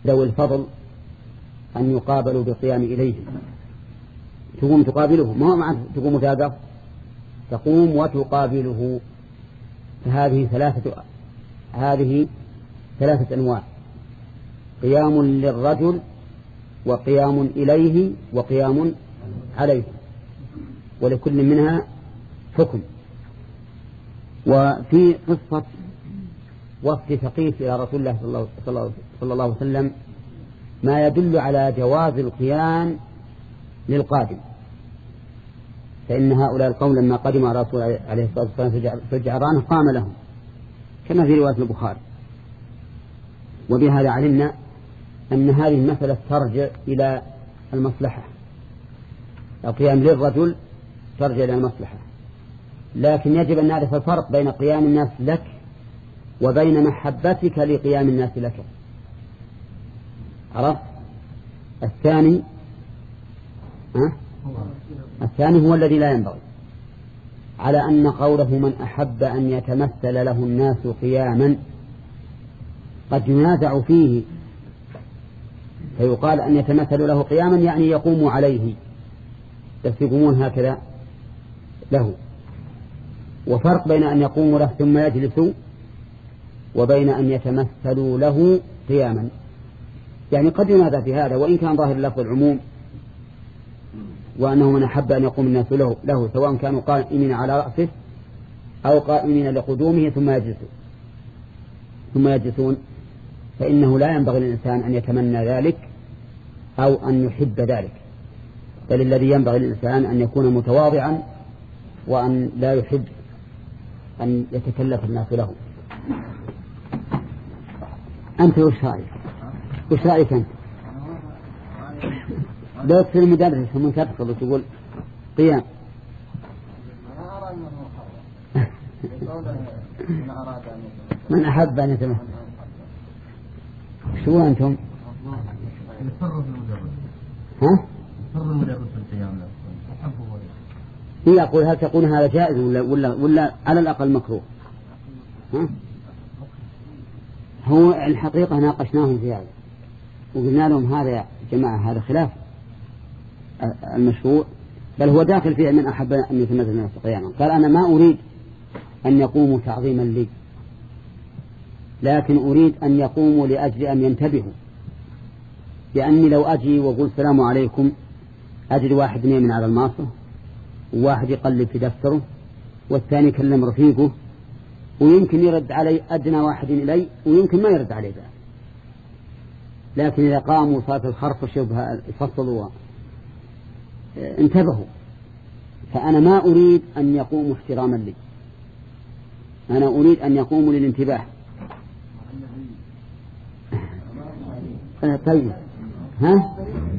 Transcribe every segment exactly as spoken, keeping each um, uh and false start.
ذوي الفضل أن يقابلوا بالقيام إليه، تقوم تقابله، ما هو معنى تقوم تاقف، تقوم وتقابله. فهذه ثلاثة هذه ثلاثة أنواع: قيام للرجل، وقيام إليه، وقيام عليه، ولكل منها حكم. وفي قصة وفد ثقيف إلى رسول الله صلى الله عليه وسلم ما يدل على جواز القيام للقادم، فإن هؤلاء القوم لما قدموا على رسول عليه الصلاة والسلام في الجعرانة قام لهم كما في رواية البخاري. وبهذا علمنا أن هذه المسألة ترجع إلى المصلحة، القيام للرجل ترجع إلى المصلحة، لكن يجب أن نعرف الفرق بين قيام الناس لك وبين محبتك لقيام الناس لك. عرفت؟ الثاني ها؟ الثاني هو الذي لا ينبغي، على أن قوله من أحب أن يتمثل له الناس قياما قد ينازع فيه، فيقال أن يتمثل له قياما يعني يقوم عليه، يقومون هكذا له. وفرق بين أن يقوموا له ثم يجلسوا وبين أن يتمثلوا له قياما، يعني قد ينازع في هذا وإن كان ظاهر اللفظ العموم، وأنه من أحب أن يقوم الناس له, له سواء كانوا قائمين على رأسه أو قائمين لقدومه ثم يجلسون ثم يجلسون فإنه لا ينبغي للإنسان أن يتمنى ذلك أو أن يحب ذلك، بل الذي ينبغي للإنسان أن يكون متواضعا وأن لا يحب أن يتكلف الناس له. أنت وش رأيك؟ وش رأيك أنت؟ لو تصير المدرس ثم تدخل وتقول قيام من أحب أن يتمثل، شو أنتم؟ ها؟ هي أقول هل تقول هذا جائز ولا, ولا, ولا على الأقل مكروه؟ ها؟ هو الحقيقة ناقشناهم في هذا وقلنا لهم هذا يا جماعة هذا خلاف المشروع، بل هو داخل فيه من أحب أن يتمثل الناس قياما. قال أنا ما أريد أن يقوموا تعظيما لي، لكن أريد أن يقوموا لأجل أن ينتبهوا، لأني لو أجي وأقول السلام عليكم أجد واحد نايم على الماصة وواحد يقلب في دفتره والثاني يكلم رفيقه ويمكن يرد علي أدنى واحد إلي ويمكن ما يرد علي ذلك، لكن إذا قاموا صارت الخرف شبه يفصلوا انتبهوا. فأنا ما أريد أن يقوموا احتراما لي، أنا أريد أن يقوموا للانتباه. طيب ها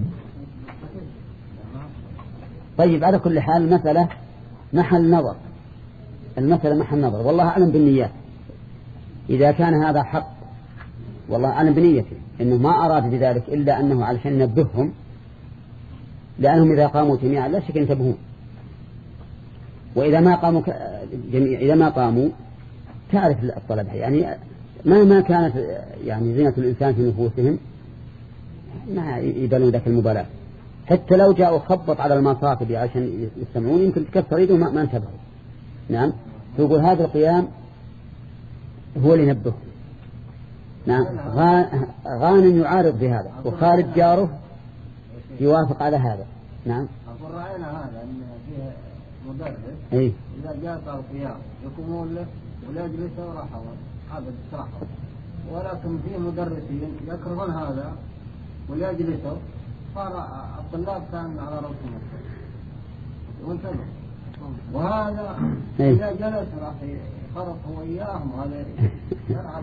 طيب على كل حال المسألة محل نظر، المسألة محل نظر، والله أعلم بالنيات. إذا كان هذا حق والله أعلم بنيته إنه ما أراد بذلك إلا أنه علشان ينبههم، لأنهم إذا قاموا جميعا لا شك ينتبهون، وإذا ما قاموا جميع إذا ما قاموا تعرف الطلبة يعني مهما كانت يعني زينة الإنسان في نفوسهم ما يبالون ذاك المبالاة، حتى لو جاءوا خبط على المصاطب عشان يستمعون يمكن تكسر يدهم ما, ما انتبهوا. نعم تقول هذا القيام هو اللي ينبه. نعم غان يعارض بهذا وخالد جاره يوافق على هذا. نعم أقول رأينا هذا أن فيه مدرس أي إذا جاء القيام يقومون له ولا يجلسوا راحوا هذا استراحة، ولكن فيه مدرسين يكرهون هذا ولا يجلسوا، صار الطلاب كان على رأسهم وانتبه، وهذا إذا جلس راح يخرق هو إياهم هذا يلعب.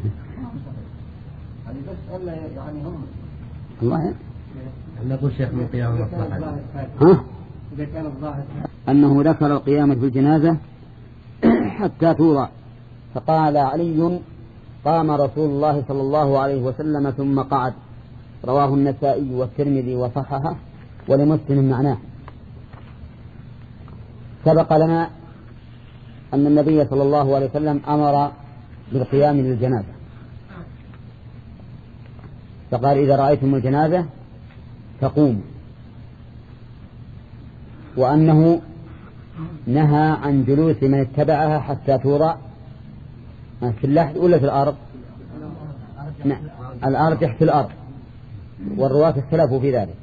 هذه بس ألا يعني هم الله نقول شيخ من قيام المصلحة. ها؟ إذا كان الظاهر أنه ذكر القيامة في الجنازة حتى توضع، فقال علي قام رسول الله صلى الله عليه وسلم ثم قعد، رواه النسائي والترمذي وصححه ولمسلم معناه. سبق لنا أن النبي صلى الله عليه وسلم أمر بالقيام للجنازة، فقال إذا رأيتم الجنازة فقوموا، وأنه نهى عن جلوس من اتبعها حتى توضع في اللحد ولا في الأرض. نعم الأرجح في الأرض، والرواة اختلفوا في ذلك.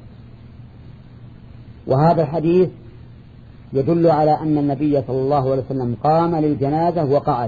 وهذا الحديث يدل على أن النبي صلى الله عليه وسلم قام للجنازة وقعد،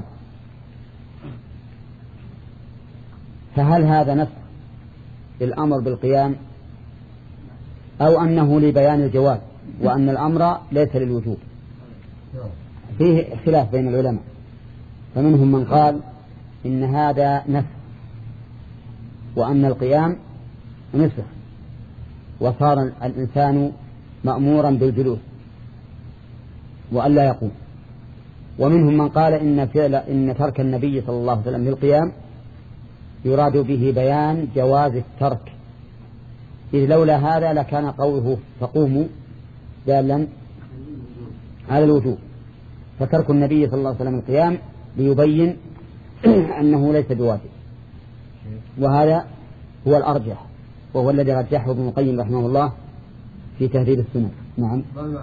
فهل هذا نسخ للأمر بالقيام أو أنه لبيان الجواز وأن الأمر ليس للوجوب؟ فيه اختلاف بين العلماء، فمنهم من قال إن هذا نسخ وأن القيام نسخ وصار الإنسان مأمورا بالجلوس وألا يقوم، ومنهم من قال إن فعل إن ترك النبي صلى الله عليه وسلم للقيام يراد به بيان جواز الترك، إذ لولا هذا لكان قوله فقوموا دالا على الوجوب، فترك النبي صلى الله عليه وسلم القيام ليبين أنه ليس بواجب، وهذا هو الأرجح وهو الذي رجحه ابن القيم رحمه الله في تهذيب السنن. نعم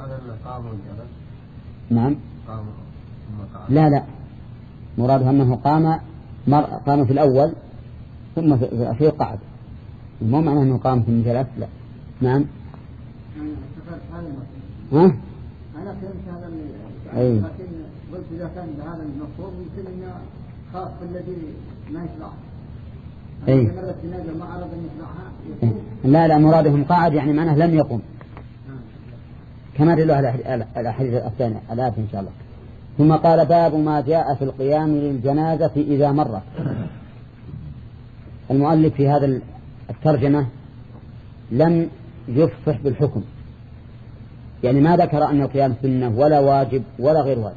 نعم لا لا مراده أنه قام مر... قام في الأول ثم في الأخير قعد، مو معنى أنه قام في الجلس لا. نعم ها؟ أنا فهمت هذا أي. لكن قلت إذا كان هذا المفروض يمكن أن خاص بالذي ما يشرعها. أي. ما أراد أن يشرعها. لا لا مرادهم قاعد يعني معناه لم يقم، كما دلوا على الأحاديث الثانية الآية إن شاء الله. ثم قال باب ما جاء في القيام للجنازة إذا مرت. المؤلف في هذا الترجمة لم يفصح بالحكم، يعني ما ذكر أن القيام سنة ولا واجب ولا غير واجب،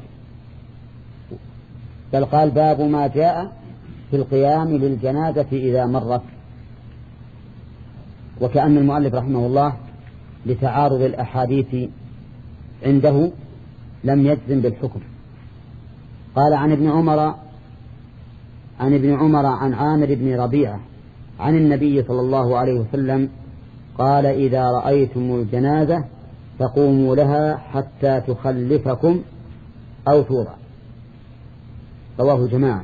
بل قال باب ما جاء في القيام للجنازة إذا مرت، وكأن المؤلف رحمه الله لتعارض الأحاديث عنده لم يجزم بالحكم. قال عن ابن عمر عن ابن عمر عن عامر بن ربيعة عن النبي صلى الله عليه وسلم قال إذا رأيتم الجنازة فقوموا لها حتى تخلفكم أو توضع. رواه جماعة.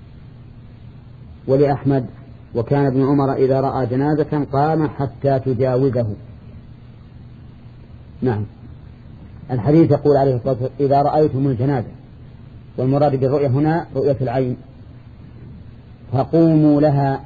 ولأحمد وكان ابن عمر إذا رأى جنازة قام حتى تجاوزه. نعم الحديث يقول عليه الصلاة والسلام إذا رأيتم الجنازة، والمراد بالرؤية هنا رؤية العين، فقوموا لها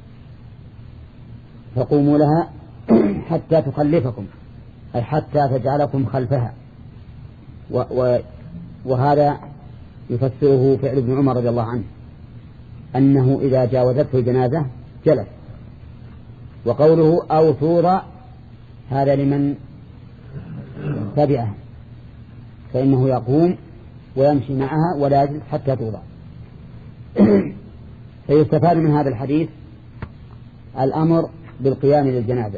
فقوموا لها حتى تخلفكم أي حتى تجعلكم خلفها. و و وهذا يفسره فعل ابن عمر رضي الله عنه أنه إذا جاوزته الجنازة جلس. وقوله أو توضع هذا لمن تبعه، فإنه يقوم ويمشي معها ولا يجلس حتى توضع. فيستفاد من هذا الحديث الأمر بالقيام للجنازة،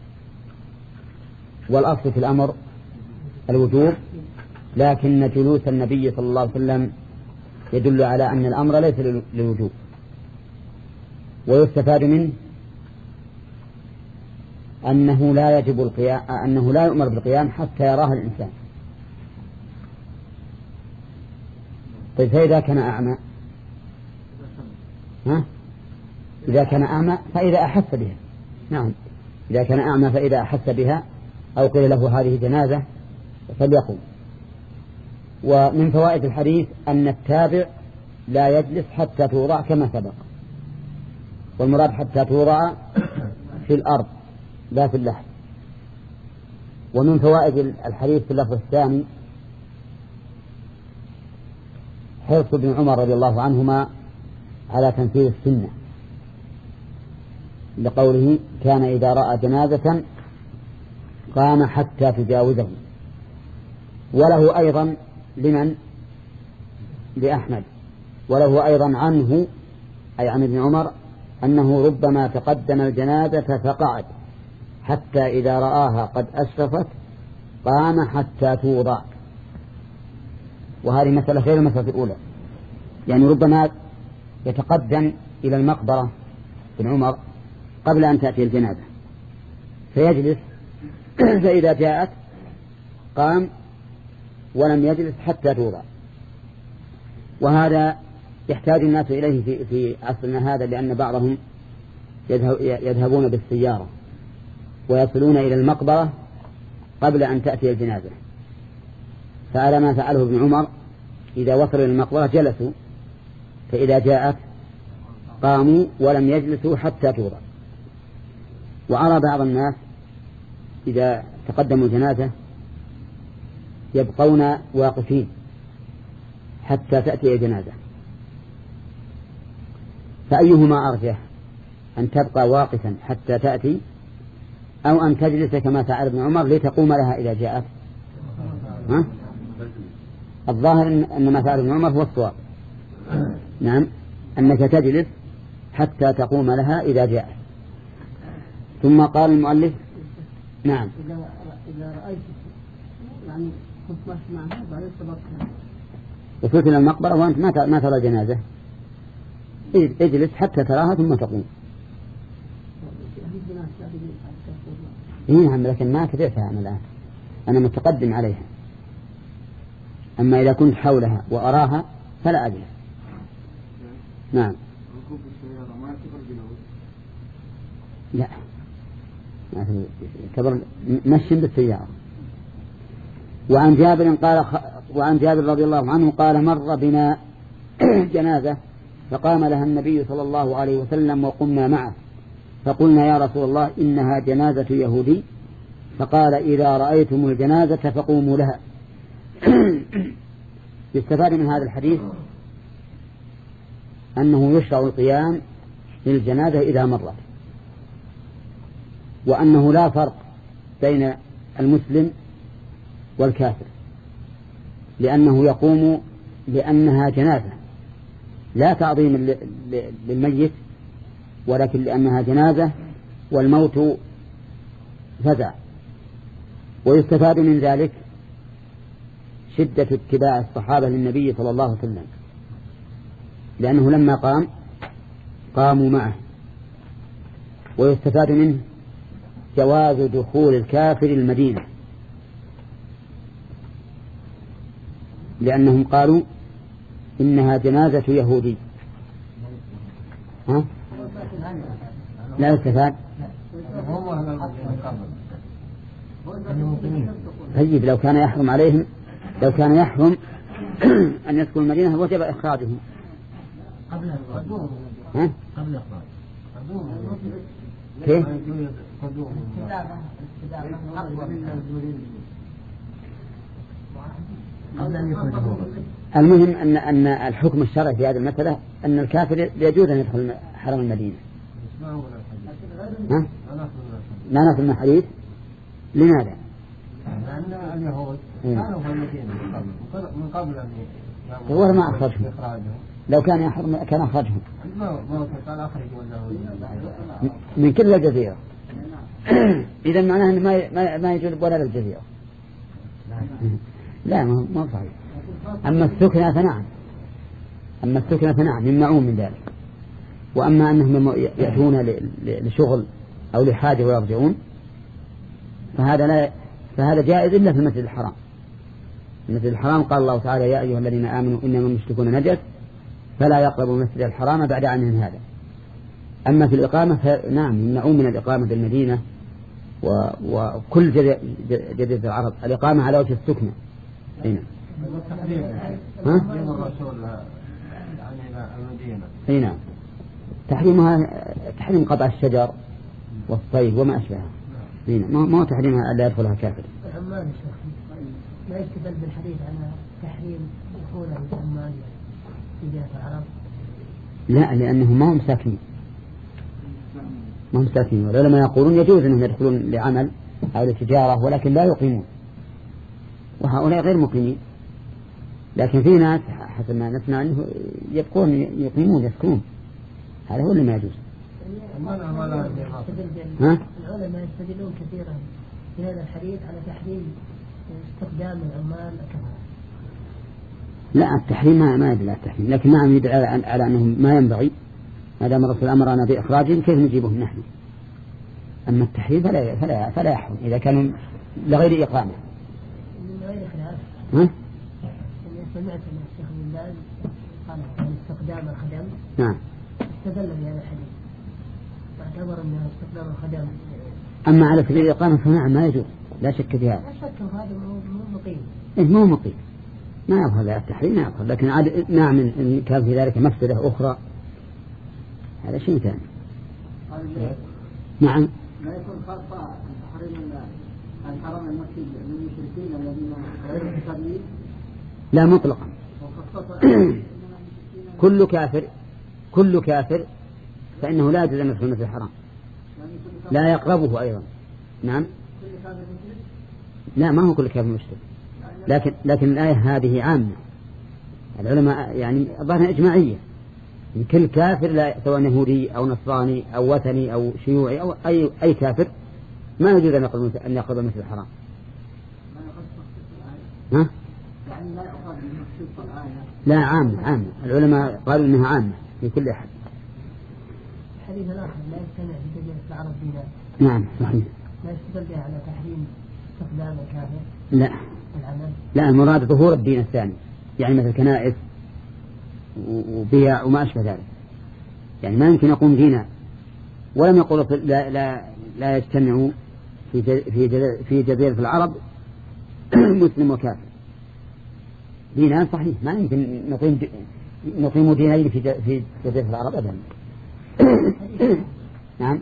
والأصل في الأمر الوجوب، لكن جلوس النبي صلى الله عليه وسلم يدل على أن الأمر ليس للوجوب. ويستفاد منه أنه لا يجب القيام أنه لا يؤمر بالقيام حتى يراه الإنسان. طيب فإذا كان أعمى ها؟ إذا كان أعمى فإذا أحس بها، نعم إذا كان أعمى فإذا أحس بها أو قيل له هذه جنازة فليقوم. ومن فوائد الحديث أن التابع لا يجلس حتى توضع كما سبق، والمراد حتى توضع في الأرض لا في اللحد. ومن فوائد الحديث في اللفظ الثاني حرص ابن عمر رضي الله عنهما على تنفيذ السنة، لقوله كان إذا رأى جنازة قام حتى تجاوزه. وله أيضا لمن لأحمد وله أيضا عنه أي عن ابن عمر أنه ربما تقدم الجنازة فقعد حتى إذا رآها قد أشرفت قام حتى توضع. وهذه مسألة غير المسألة الأولى، يعني ربما يتقدم إلى المقبرة ابن عمر قبل أن تأتي الجنازة فيجلس فإذا جاءت قام ولم يجلس حتى توضع. وهذا يحتاج الناس إليه في, في عصرنا هذا، لأن بعضهم يذهبون بالسيارة ويصلون إلى المقبرة قبل أن تأتي الجنازة، فعلى ما فعله ابن عمر إذا وصلوا إلى المقبرة جلسوا، فإذا جاءت قاموا ولم يجلسوا حتى توضع. وأرى بعض الناس إذا تقدموا الجنازة يبقون واقفين حتى تأتي الجنازة، فأيهما أرجح، أن تبقى واقفا حتى تأتي أو أن تجلس كما فعل ابن عمر لتقوم لها إذا جاءت؟ ها؟ الظاهر أن ما فعل ابن عمر هو الصواب، نعم، أنك تجلس حتى تقوم لها إذا جاءت. ثم قال المؤلف نعم إذا إذا رأيت يعني كنت ماشي معها بعدين سبقتها وصلت إلى المقبرة وأنت ما ما ترى جنازة، اجلس حتى تراها ثم تقوم. إيه نعم، لكن ما تبعتها أنا الآن، أنا متقدم عليها. أما إذا كنت حولها وأراها فلا أجلس. نعم. لا كبر مشي بالسيارة. وعن جابر قال وعن جابر رضي الله عنه قال مر بنا جنازة فقام لها النبي صلى الله عليه وسلم وقمنا معه فقلنا يا رسول الله إنها جنازة يهودي، فقال إذا رأيتم الجنازة فقوموا لها. يستفاد من هذا الحديث أنه يشرع القيام للجنازة إذا مرت، وأنه لا فرق بين المسلم والكافر، لأنه يقوم لأنها جنازة لا تعظيم للميت، ولكن لأنها جنازة والموت فزع. ويستفاد من ذلك شدة اتباع الصحابة للنبي صلى الله عليه وسلم، لأنه لما قام قاموا معه. ويستفاد منه جواز دخول الكافر المدينة، لأنهم قالوا إنها جنازة يهودي. ها؟ لا يستفاد. طيب لو كان يحرم عليهم، لو كان يحرم أن يدخلوا المدينة وجب إخراجهم قبل الإخراج. ها؟ قبل الإخراج. كيف؟ المهم أن أن الحكم الشرعي في هذه المسألة أن الكافر يجوز أن يدخل حرم المدينة. ها؟ لا نأخذ من الحديث. لماذا؟ لأن اليهود كانوا في المدينة من قبل أن هو ما أخرجهم، لو كان يحرم كان أخرجهم من كل الجزيرة. إذا معناه أن ما ما يجوز ولا للجزيرة. لا ما ما صحيح. أما السكنة فنعم، أما السكنة فنعم يمنعون من ذلك. وأما أنهم يأتون لشغل أو لحاجة ويرجعون فهذا لا فهذا جائز إلا في المسجد الحرام. المسجد الحرام قال الله تعالى يا أيها الذين آمنوا إنما المشركون نجس فلا يقربوا المسجد الحرام بعد عامهم هذا. أما في الإقامة فنعم يمنعون من الإقامة بالمدينة وكل جزيرة العرب الإقامة على وجه السكنة. هنا ها؟ هنا تحريمها تحريم قطع الشجر والصيد وما أشبهه. هنا ما ما تحريمها ألا يدخلها كافر. العمال لا يستدل بالحديث على تحريم دخول العمال في جهة العرب. لا لأنهم ما هم ساكنين، ما هم ساكنين، ولما يقولون يجوز أنهم يدخلون لعمل أو لتجارة ولكن لا يقيمون، وهؤلاء غير مقيمين. لكن في ناس حسب ما نسمع أنه يبقون يقيمون يسكنون، هذا هو اللي ما يجوز. ها؟ العلماء يستدلون كثيرا في هذا الحديث على تحريم استخدام العمال كفر. لا التحريم ما ما يدل على التحريم، لكن نعم يدل على, على أنهم ما ينبغي ما دام الرسول أمرنا بإخراجهم كيف نجيبهم نحن. أما التحريم فلا فلا فلا يحرم إذا كانوا لغير إقامة. من غير خلاف. ها؟ سمعت أن الشيخ بن باز قال عن استخدام الخدم. نعم. استدل بهذا الحديث. واعتبر أن استخدام الخدم. أما على سبيل الإقامة فنعم ما يجوز لا شك في هذا. لا شك هذا مو مقيم. إيه مو مقيم. ما يظهر لا التحريم ما يظهر، لكن عاد نعم إن كان في ذلك مفسدة أخرى هذا شيء ثاني. نعم. لا يكون خاصة تحريم الحرم المكي من المشركين الذين غير مسلمين. لا مطلقا. كل كافر كل كافر فإنه لا يجوز أن يدخل المسجد الحرام. لا يقربه أيضا. نعم. لا ما هو كل كافر مشرك. لكن لكن الآية هذه عامة. العلماء يعني ظاهرها إجماعية. كل كافر لا سواء يهودي أو نصراني أو وثني أو شيوعي أو أي أي كافر ما يجوز أن يقرب أن يقرب المسجد الحرام. ها؟ لا عامة عامة. العلماء قالوا إنها عامة في كل أحد. الحديث الآخر لا يجتمع في جزيرة العرب دينار. نعم صحيح. لا يستدل بها على تحريم استخدام الكافر. لا. العمل. لا المراد ظهور الدين الثاني يعني مثل كنائس وبيع وما أشبه ذلك. يعني ما يمكن يقوم دينا ولم يقول لا لا لا يجتمع في في في جزيرة العرب مسلم وكافر. دينان صحيح ما يمكن نقيم نقيم دينين في في جزيرة العرب أبدا. نعم.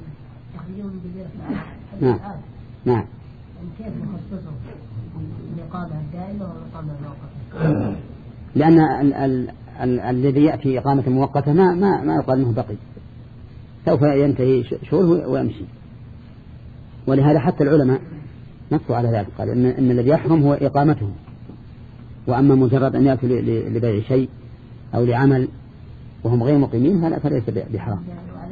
نعم. نعم. كيف نخصصهم الإقامة الدائمة والإقامة المؤقتة؟ لأن ال ال ال الذي يأتي إقامة مؤقتة ما ما ما يقال أنه بقي سوف ينتهي شهور ويمشي. ولهذا حتى العلماء نصوا على ذلك قال إن, إن الذي يحرم هو إقامته، وأما مجرد أن يأتي لبيع شيء أو لعمل وهم غير مقيمين هذا فليس بحرام.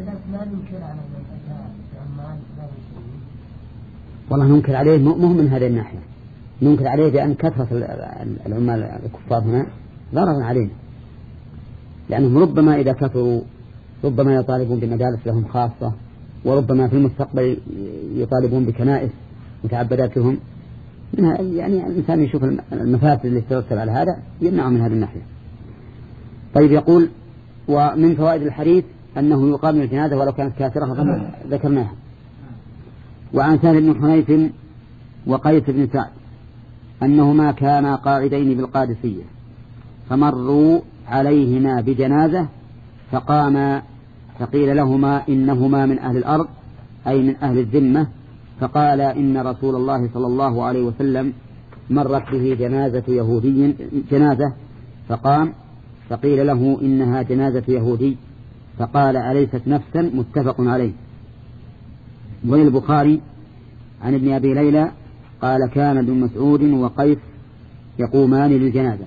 والله ننكر عليه مو من هذه الناحية، ننكر عليه بأن كثرة العمال الكفار هنا ضرر علينا، لأنهم ربما إذا كثروا ربما يطالبون بمدارس لهم خاصة، وربما في المستقبل يطالبون بكنائس متعبدات لهم منها. يعني الإنسان يشوف المفاسد اللي تترتب على هذا يمنع من هذه الناحية. طيب يقول ومن فوائد الحديث أنه يقابل الجنازة ولو كانت كافرة ذكرناها. وعن سهل بن حنيف وقيس بن سعد أنهما كانا قاعدين بالقادسية فمروا عليهما بجنازة فقاما فقيل لهما إنهما من أهل الأرض أي من أهل الذمة، فقال إن رسول الله صلى الله عليه وسلم مرت به جنازة يهودي جنازة فقام، فقيل له إنها جنازة يهودي فقال أليست نفسا؟ متفق عليه. وللبخاري عن ابن أبي ليلى قال كان ابن مسعود وقيس يقومان للجنازة.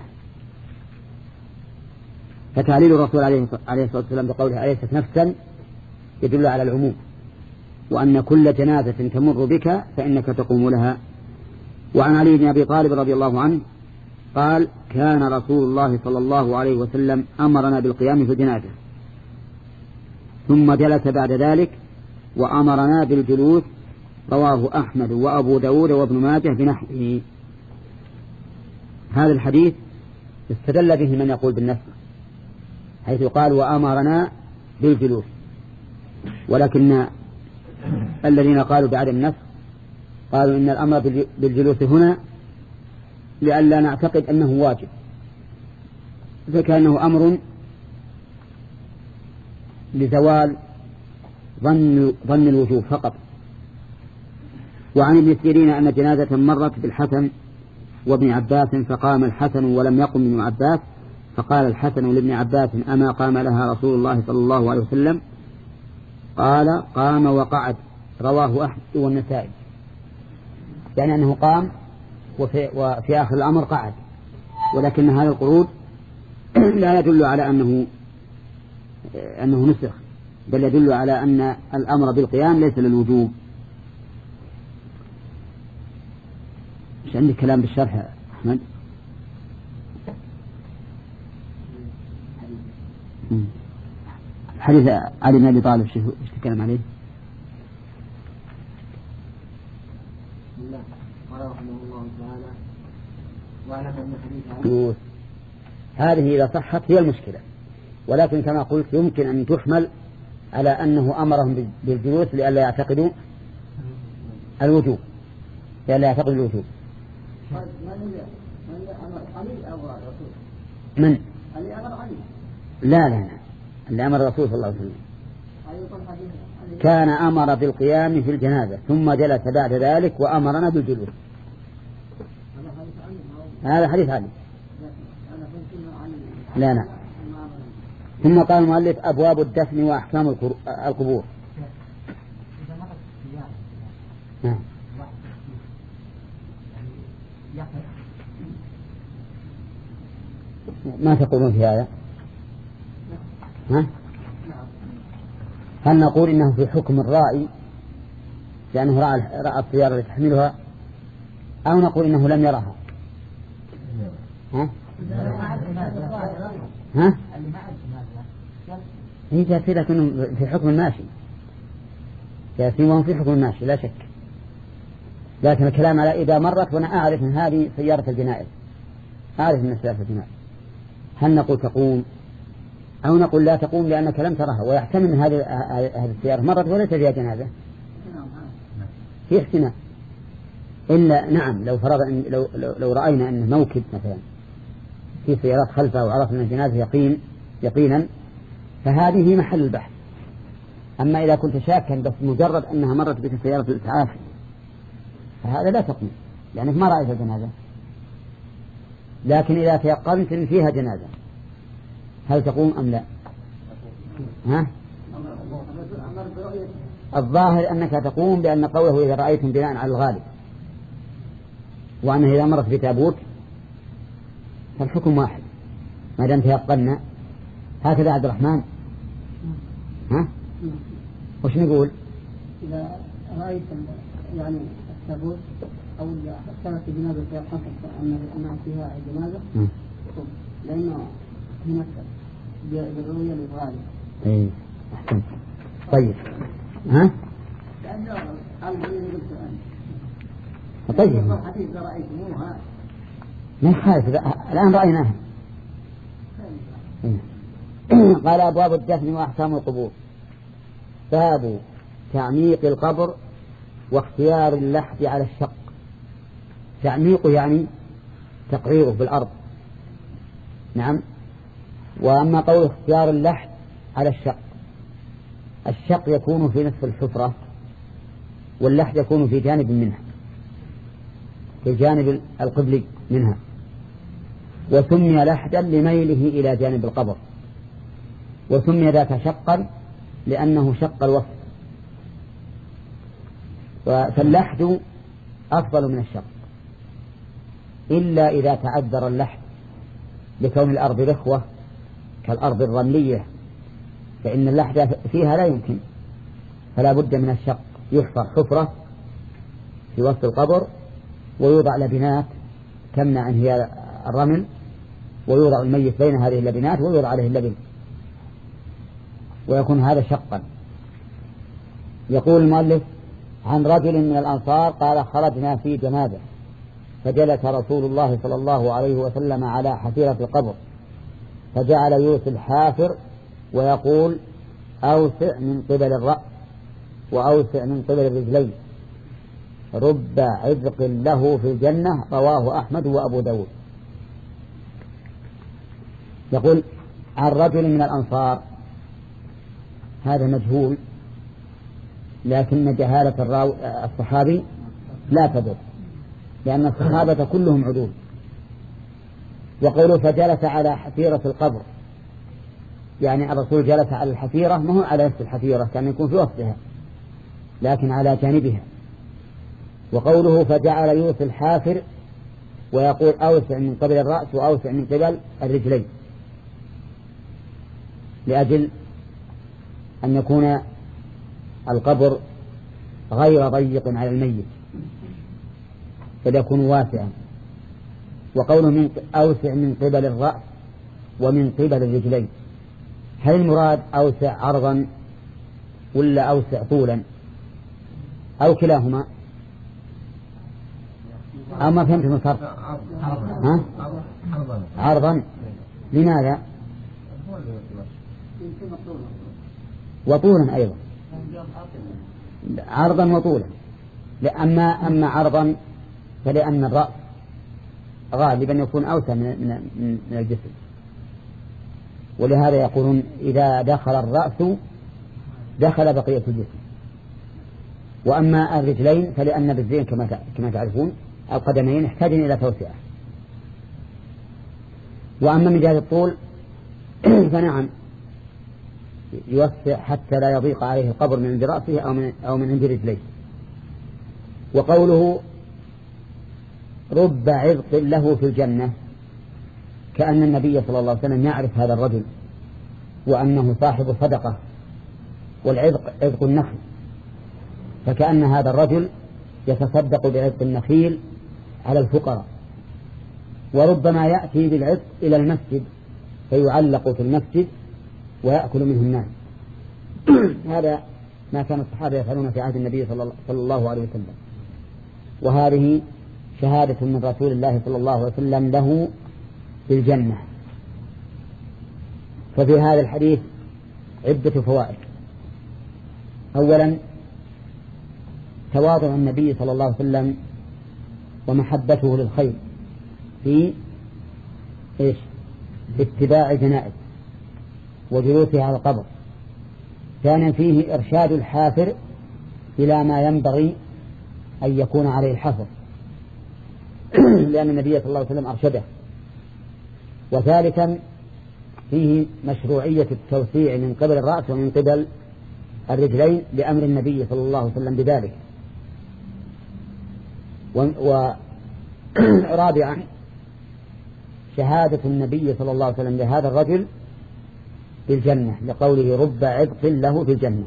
فتعليل الرسول عليه الصلاة والسلام بقوله أليست نفسا يدل على العموم، وأن كل جنازة تمر بك فإنك تقوم لها. وعن علي بن أبي طالب رضي الله عنه قال كان رسول الله صلى الله عليه وسلم أمرنا بالقيام في الجنازة ثم جلس بعد ذلك وأمرنا بالجلوس، رواه أحمد وأبو داود وابن ماجه بنحوه. هذا الحديث استدل به من يقول بالنسخ حيث قال وأمرنا بالجلوس، ولكن الذين قالوا بعدم النسخ قالوا إن الأمر بالجلوس هنا لئلا نعتقد أنه واجب، فكأنه أمر لزوال ظن ظن الوجوب فقط. وعن ابن سيرين أن جنازة مرت بالحسن وابن عباس فقام الحسن ولم يقم ابن عباس، فقال الحسن لابن عباس أما قام لها رسول الله صلى الله عليه وسلم؟ قال قام وقعد، رواه أحمد والنسائي، يعني أنه قام وفي, وفي آخر الأمر قعد، ولكن هذا القعود لا يدل على أنه أنه نسخ، بل يدل على أن الأمر بالقيام ليس للوجوب. مش عندك كلام بالشرح يا أحمد؟ حديث علي بن أبي طالب ايش تتكلم عليه؟ بسم الله قال رحمه الله تعالى وعلى ابن حديث هذه إذا صحت هي المشكلة، ولكن كما قلت يمكن أن تحمل على أنه أمرهم بالجلوس لئلا يعتقدوا الوجوب، لئلا يعتقدوا الوجوب. من؟ لا لا لا اللي أمر الرسول صلى الله عليه وسلم كان أمر بالقيام في الجنازة ثم جلس بعد ذلك وأمرنا بالجلوس. هذا حديث علي. لا لا. ثم قال المؤلف أبواب الدفن وأحكام القبور. ما تقولون في هذا؟ ها؟ هل نقول إنه في حكم الرائي لأنه رأى, رأى السيارة التي تحملها، أو نقول إنه لم يرها؟ ها؟ ها؟ هي جاسي لكن في حكم الماشي، جاسي وهم في حكم الماشي لا شك، لكن الكلام على إذا مرت وأنا أعرف من هذه سيارة الجنائز، أعرف من سيارة الجنائز، هل نقول تقوم أو نقول لا تقوم لأنك لم ترها ويحتمل من هذه هذه السيارة مرت وليس فيها جنازة؟ في احتمال. إلا نعم لو فرض إن لو, لو, لو رأينا أن موكب مثلا في سيارات خلفها وعرفنا الجنازة يقين يقينا فهذه محل البحث. أما إذا كنت شاكا بس مجرد أنها مرت بك سيارة الإسعاف فهذا لا تقوم لأنك ما رأيت الجنازة. لكن إذا تيقنت أن فيها جنازة هل تقوم أم لا؟ ها؟ الظاهر أنك تقوم بأن قوله إذا رأيتم بناء على الغالب، وأنه إذا مرت بتابوت فالحكم واحد ما دام تيقنا. هكذا عبد الرحمن. ها؟ وش نقول؟ إذا رأيت يعني التابوت أو كانت الجنازة فيها حقق أن فيها جنازة لأنه يمثل بالرؤية للغالب. إيه أحسن. طيب ها؟ طيب ما يخالف الآن رأيناها. قال أبواب الدفن وأحكام القبور. باب تعميق القبر واختيار اللحد على الشق. تعميقه يعني تقريره بالأرض، نعم. وأما قول اختيار اللحد على الشق، الشق يكون في نصف الحفرة واللحد يكون في جانب منها، في الجانب القبلي منها، وسمي لحدا لميله إلى جانب القبر، وسمي ذاك شقا لأنه شق الوسط. فاللحد أفضل من الشق إلا إذا تعذر اللحد لكون الأرض رخوة كالأرض الرملية فإن اللحد فيها لا يمكن، فلا بد من الشق. يحفر حفرة في وسط القبر ويوضع لبنات تمنع عن هي الرمل، ويوضع الميت بين هذه اللبنات ويوضع عليه اللبن، ويكون هذا شقا. يقول المؤلف عن رجل من الأنصار قال خرجنا في جنازة فجلس رسول الله صلى الله عليه وسلم على حفيرة القبر فجعل يوسي الحافر ويقول أوسع من قبل الرأس وأوسع من قبل الرجلين رب عذق له في الجنة. رواه أحمد وأبو داود. يقول عن رجل من الأنصار، هذا مجهول لكن جهالة الراو الصحابي لا تضر لأن الصحابة كلهم عدول. يقول فجلس على حفيرة القبر، يعني الرسول جلس على الحفيرة ما هو على نفس الحفيرة، كان يكون في وسطها لكن على جانبها. وقوله فجعل يوسي الحافر ويقول أوسع من قبل الرأس وأوسع من قبل الرجلين لأجل أن يكون القبر غير ضيق على الميت بل يكون واسعا. وقوله من أوسع من قبل الرأس ومن قبل الرجلين، هل المراد أوسع عرضا ولا أوسع طولا أو كلاهما؟ أو ما فهمت من الفرق؟ ها؟ عرضا. لماذا؟ وطولا أيضا، عرضا وطولا. أما أما عرضا فلأن الرأس غالبا يكون أوسع من من الجسم، ولهذا يقولون إذا دخل الرأس دخل بقية الجسم. وأما الرجلين فلأن الرجلين كما كما تعرفون القدمين يحتاجون إلى توسعة. وأما من جهة الطول فنعم يوسع حتى لا يضيق عليه القبر من عند رأسه أو من أو من عند رجليه. وقوله رب عرق له في الجنة كأن النبي صلى الله عليه وسلم يعرف هذا الرجل وأنه صاحب صدقة، والعرق عرق النخل، فكأن هذا الرجل يتصدق بعرق النخيل على الفقراء. وربما يأتي بالعرق إلى المسجد فيعلق في المسجد ويأكل منه الناس. هذا ما كان الصحابة يفعلون في عهد النبي صلى الله عليه وسلم. وهذه شهادة من رسول الله صلى الله عليه وسلم له بالجنة. ففي هذا الحديث عدة فوائد. أولا تواضع النبي صلى الله عليه وسلم ومحبته للخير في إيش؟ اتباع الجنائز وجلوسها على القبر. ثانيا فيه إرشاد الحافر إلى ما ينبغي أن يكون عليه الحفر لأن النبي صلى الله عليه وسلم أرشده. وثالثا فيه مشروعية التوسيع من قبل الرأس ومن قبل الرجلين لأمر النبي صلى الله عليه وسلم بذلك. ورابعا شهادة النبي صلى الله عليه وسلم لهذا الرجل بالجنة لقوله رب عبق له في الجنة.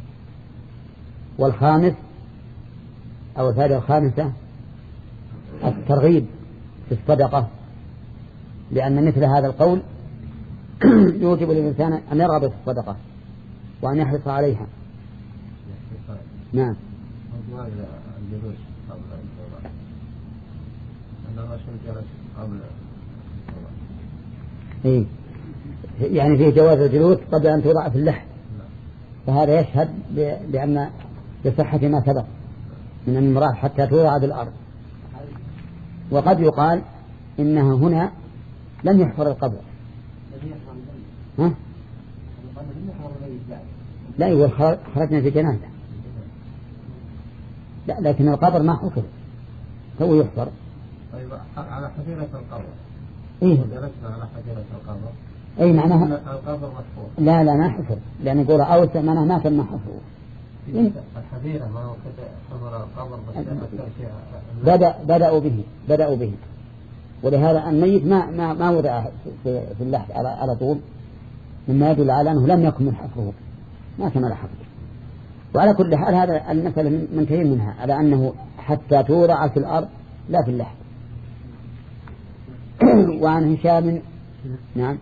والخامس أو الفائدة الخامسة الترغيب في الصدقة، لأن مثل هذا القول يوجب للإنسان أن يرغب في الصدقة وأن يحرص عليها. نعم. الجلوس قبل الصلاة أن الرسول جلس قبل إيه؟ يعني فيه جواز الجلوس قبل أن توضع في اللحد، فهذا يشهد بأن بصحة ما سبق من المراه حتى توضع بالأرض. وقد يقال إنها هنا لم يحفر القبر. ها؟ لا يقول خرجنا في جنازة، لا لكن القبر ما حفر هو يحفر. طيب على حفيرة القبر. إيه؟ جلسنا على حفيرة القبر. أي معناها القبر مشفور. لا لا ما حفر، لأن يقول أوسع معناه ما تم حفره. الحفيرة ما هو كده حفر القبر بس بدأ بدأوا به بدأوا به ولهذا الميت ما ما ما وضع في في اللحد على على طول، مما يدل على أنه لم يكمل حفره، ما كمل حفره. وعلى كل حال هذا المسألة منتهين منها على أنه حتى توضع في الأرض لا في اللحد. وعن هشام نعم.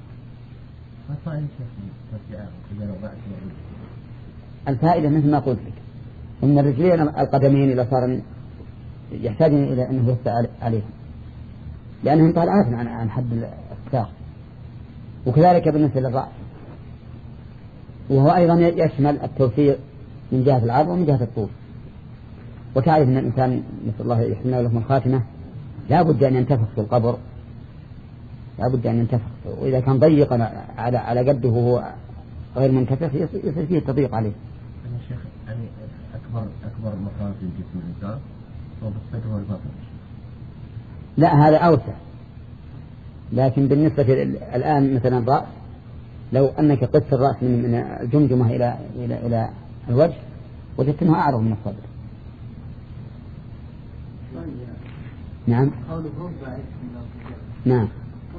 الفائدة مثل ما قلت لك أن الرجلين القدمين إذا صار يحتاجون إلى أنه يفتح عليهم لأنهم طالعات عن عن حد الساق، وكذلك بالنسبة للرأس، وهو أيضا يشمل التوسيع من جهة العرض ومن جهة الطول. وتعرف أن الإنسان نسأل الله يحسن له الخاتمة لا بد أن ينتفخ في القبر، لا بد أن ينتفخ، وإذا كان ضيقا على على قده وهو غير منتفخ يصير فيه تضييق عليه. أنا شيخ يعني أكبر أكبر مكان في الجسم الإنسان هو بالصدر والبطن. لا هذا أوسع، لكن بالنسبة الآن مثلا الرأس لو أنك قدت الرأس من من الجمجمة إلى إلى إلى الوجه وجدت أنه أعرض من الصدر. نعم. نعم.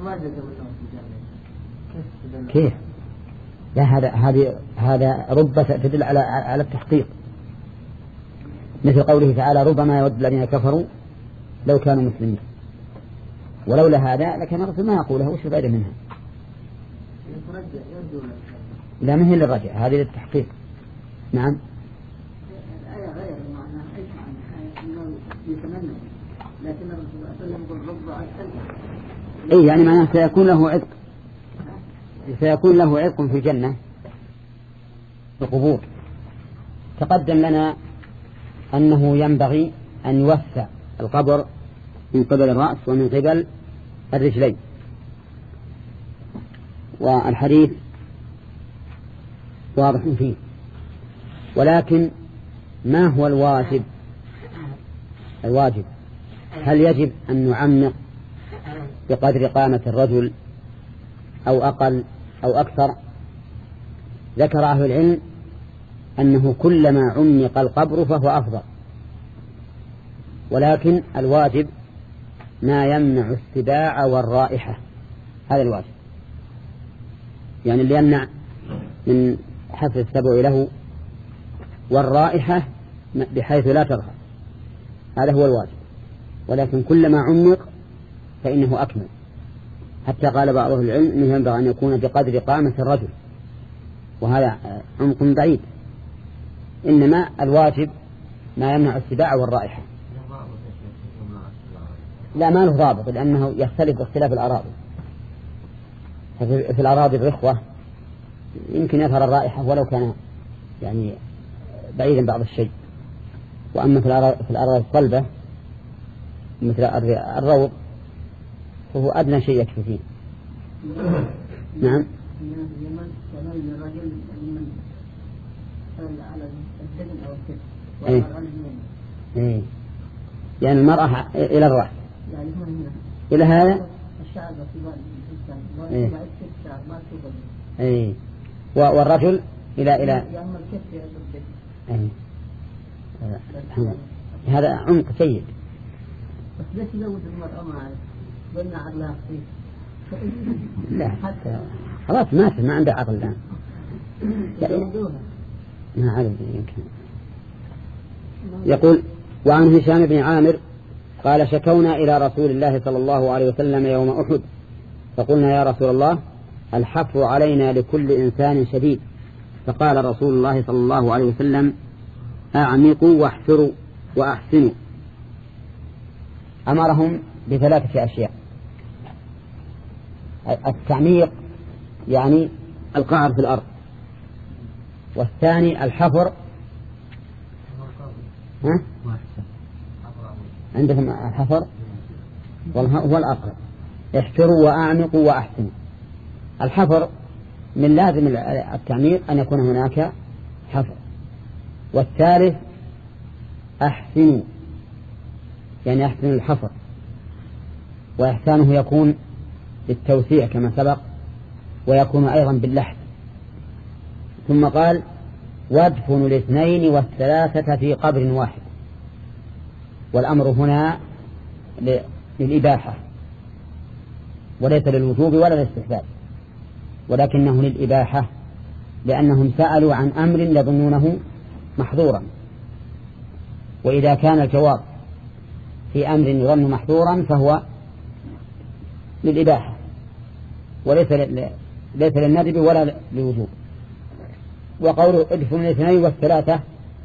كيف؟ لا هذا هذه هذا رب تدل على على التحقيق، مثل قوله تعالى ربما يود الذين كفروا لو كانوا مسلمين، ولولا هذا لكان الرسول ما يقولها وش الفائدة منها؟ لا ما هي للرجع، هذه للتحقيق. نعم. الآية غير معناها إيش معناها إنه يتمنى، لكن الرسول صلى الله عليه وسلم يقول رب عز. إيه يعني معناه سيكون له عتق، سيكون له عتق في الجنة في القبور. تقدم لنا أنه ينبغي أن يوسع القبر من قبل الرأس ومن قبل الرجلين، والحديث واضح فيه. ولكن ما هو الواجب؟ الواجب هل يجب أن نعمق بقدر قامة الرجل أو أقل أو أكثر؟ ذكر أهل العلم أنه كلما عمق القبر فهو أفضل، ولكن الواجب ما يمنع السباع والرائحة، هذا الواجب، يعني اللي يمنع من حفر السبع له والرائحة بحيث لا تظهر، هذا هو الواجب. ولكن كلما عمق فإنه أكمل، حتى قال بعض أهل العلم أنه ينبغي أن يكون بقدر قامة الرجل، وهذا عمق بعيد. إنما الواجب ما يمنع السباع والرائحة. لا ما له ضابط، لأنه يختلف باختلاف الأراضي. في الأراضي الرخوة يمكن يظهر الرائحة ولو كان يعني بعيدا بعض الشيء، وأما في الأراضي الصلبة مثل الروض فهو أدنى شيء يكفي فيه. نعم. إيه. إيه. يعني المرأة إلى الرأس إلى هذا. إيه. إيه. والرجل إلى إلى. إيه. هذا عمق سيد. بس ليش يزود المرأة ما عارف قلنا عقلها خفيف. لا خلاص مات ما عنده عقل الآن. ما عارف يمكن. يقول وعن هشام بن عامر قال شكونا إلى رسول الله صلى الله عليه وسلم يوم أحد فقلنا يا رسول الله الحفر علينا لكل إنسان شديد، فقال رسول الله صلى الله عليه وسلم أعمقوا واحفروا وأحسنوا. أمرهم بثلاثة أشياء: التعميق يعني القعر في الأرض، والثاني الحفر ها؟ عندهم الحفر هو الأقرب، احفروا وأعمقوا وأحسنوا. الحفر من لازم التعميق أن يكون هناك حفر. والثالث أحسنوا يعني أحسن الحفر، وإحسانه يكون بالتوسيع كما سبق، ويكون أيضا باللحد. ثم قال وادفنوا الاثنين والثلاثة في قبر واحد. والأمر هنا للإباحة وليس للوجوب ولا للاستحباب، ولكنه للإباحة، لأنهم سألوا عن أمر يظنونه محظورا، وإذا كان الجواب في أمر يظن محظورا فهو للإباحة وليس ليس للندب ولا للوجوب. وقوله ادفنوا الاثنين والثلاثة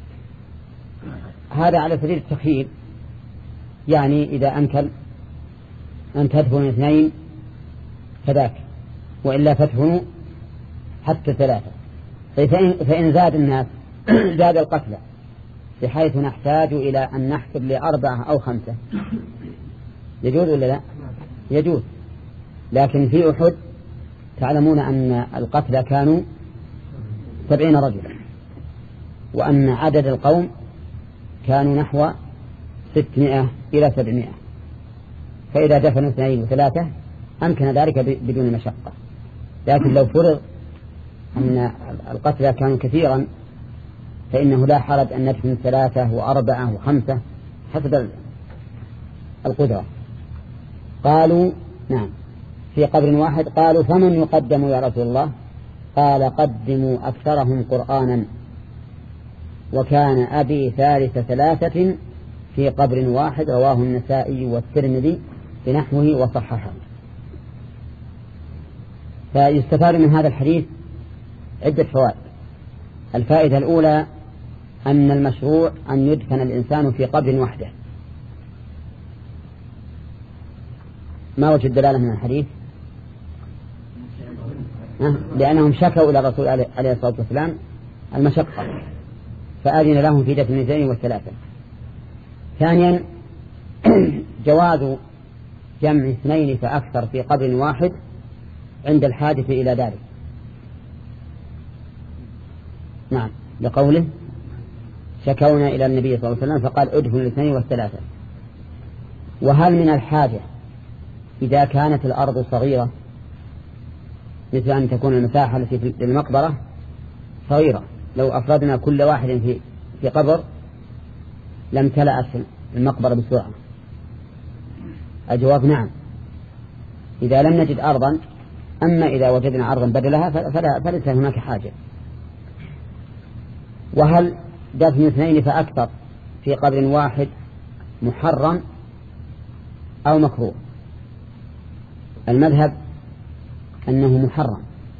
هذا على سبيل التخيير، يعني إذا أمكن أن تدفنوا الاثنين فذاك، وإلا فادفنوا حتى ثلاثة. فإن زاد الناس زاد القتلى بحيث نحتاج إلى أن نحسب لأربعة أو خمسة يجوز ولا لا؟ يجوز. لكن في أحد تعلمون أن القتلى كانوا سبعين رجلا، وأن عدد القوم كانوا نحو ستمائة إلى سبعمائة، فإذا دفنوا اثنين وثلاثة أمكن ذلك بدون مشقة. لكن لو فرض أن القتلى كانوا كثيرا فإنه لا حرج أن ندفن ثلاثة وأربعة وخمسة حسب القدرة. قالوا نعم في قبر واحد. قالوا فمن يقدم يا رسول الله؟ قال قدموا أكثرهم قرآنا، وكان أبي ثالث ثلاثة في قبر واحد، رواه النسائي والترمذي بنحوه وصححه. فيستفاد من هذا الحديث عدة فوائد. الفائدة الأولى أن المشروع أن يدفن الإنسان في قبر وحده، ما وجه الدلالة من الحديث؟ لأنهم شكوا إلى الرسول عليه الصلاة والسلام المشقة فآذن لهم في دفن الاثنين والثلاثة. ثانيا جواز جمع اثنين فأكثر في قبر واحد عند الحاجة إلى ذلك. نعم، لقوله شكونا إلى النبي صلى الله عليه وسلم فقال ادفن الاثنين والثلاثة. وهل من الحاجة إذا كانت الأرض صغيرة مثل أن تكون المساحة التي في المقبرة صغيرة، لو أفردنا كل واحد في في قبر لم تلأت المقبرة بسرعة؟ الجواب نعم إذا لم نجد أرضا، أما إذا وجدنا أرضا بدلها فلا فليس هناك حاجة. وهل دفن اثنين فأكثر في قبر واحد محرم أو مكروه؟ المذهب أنه محرم،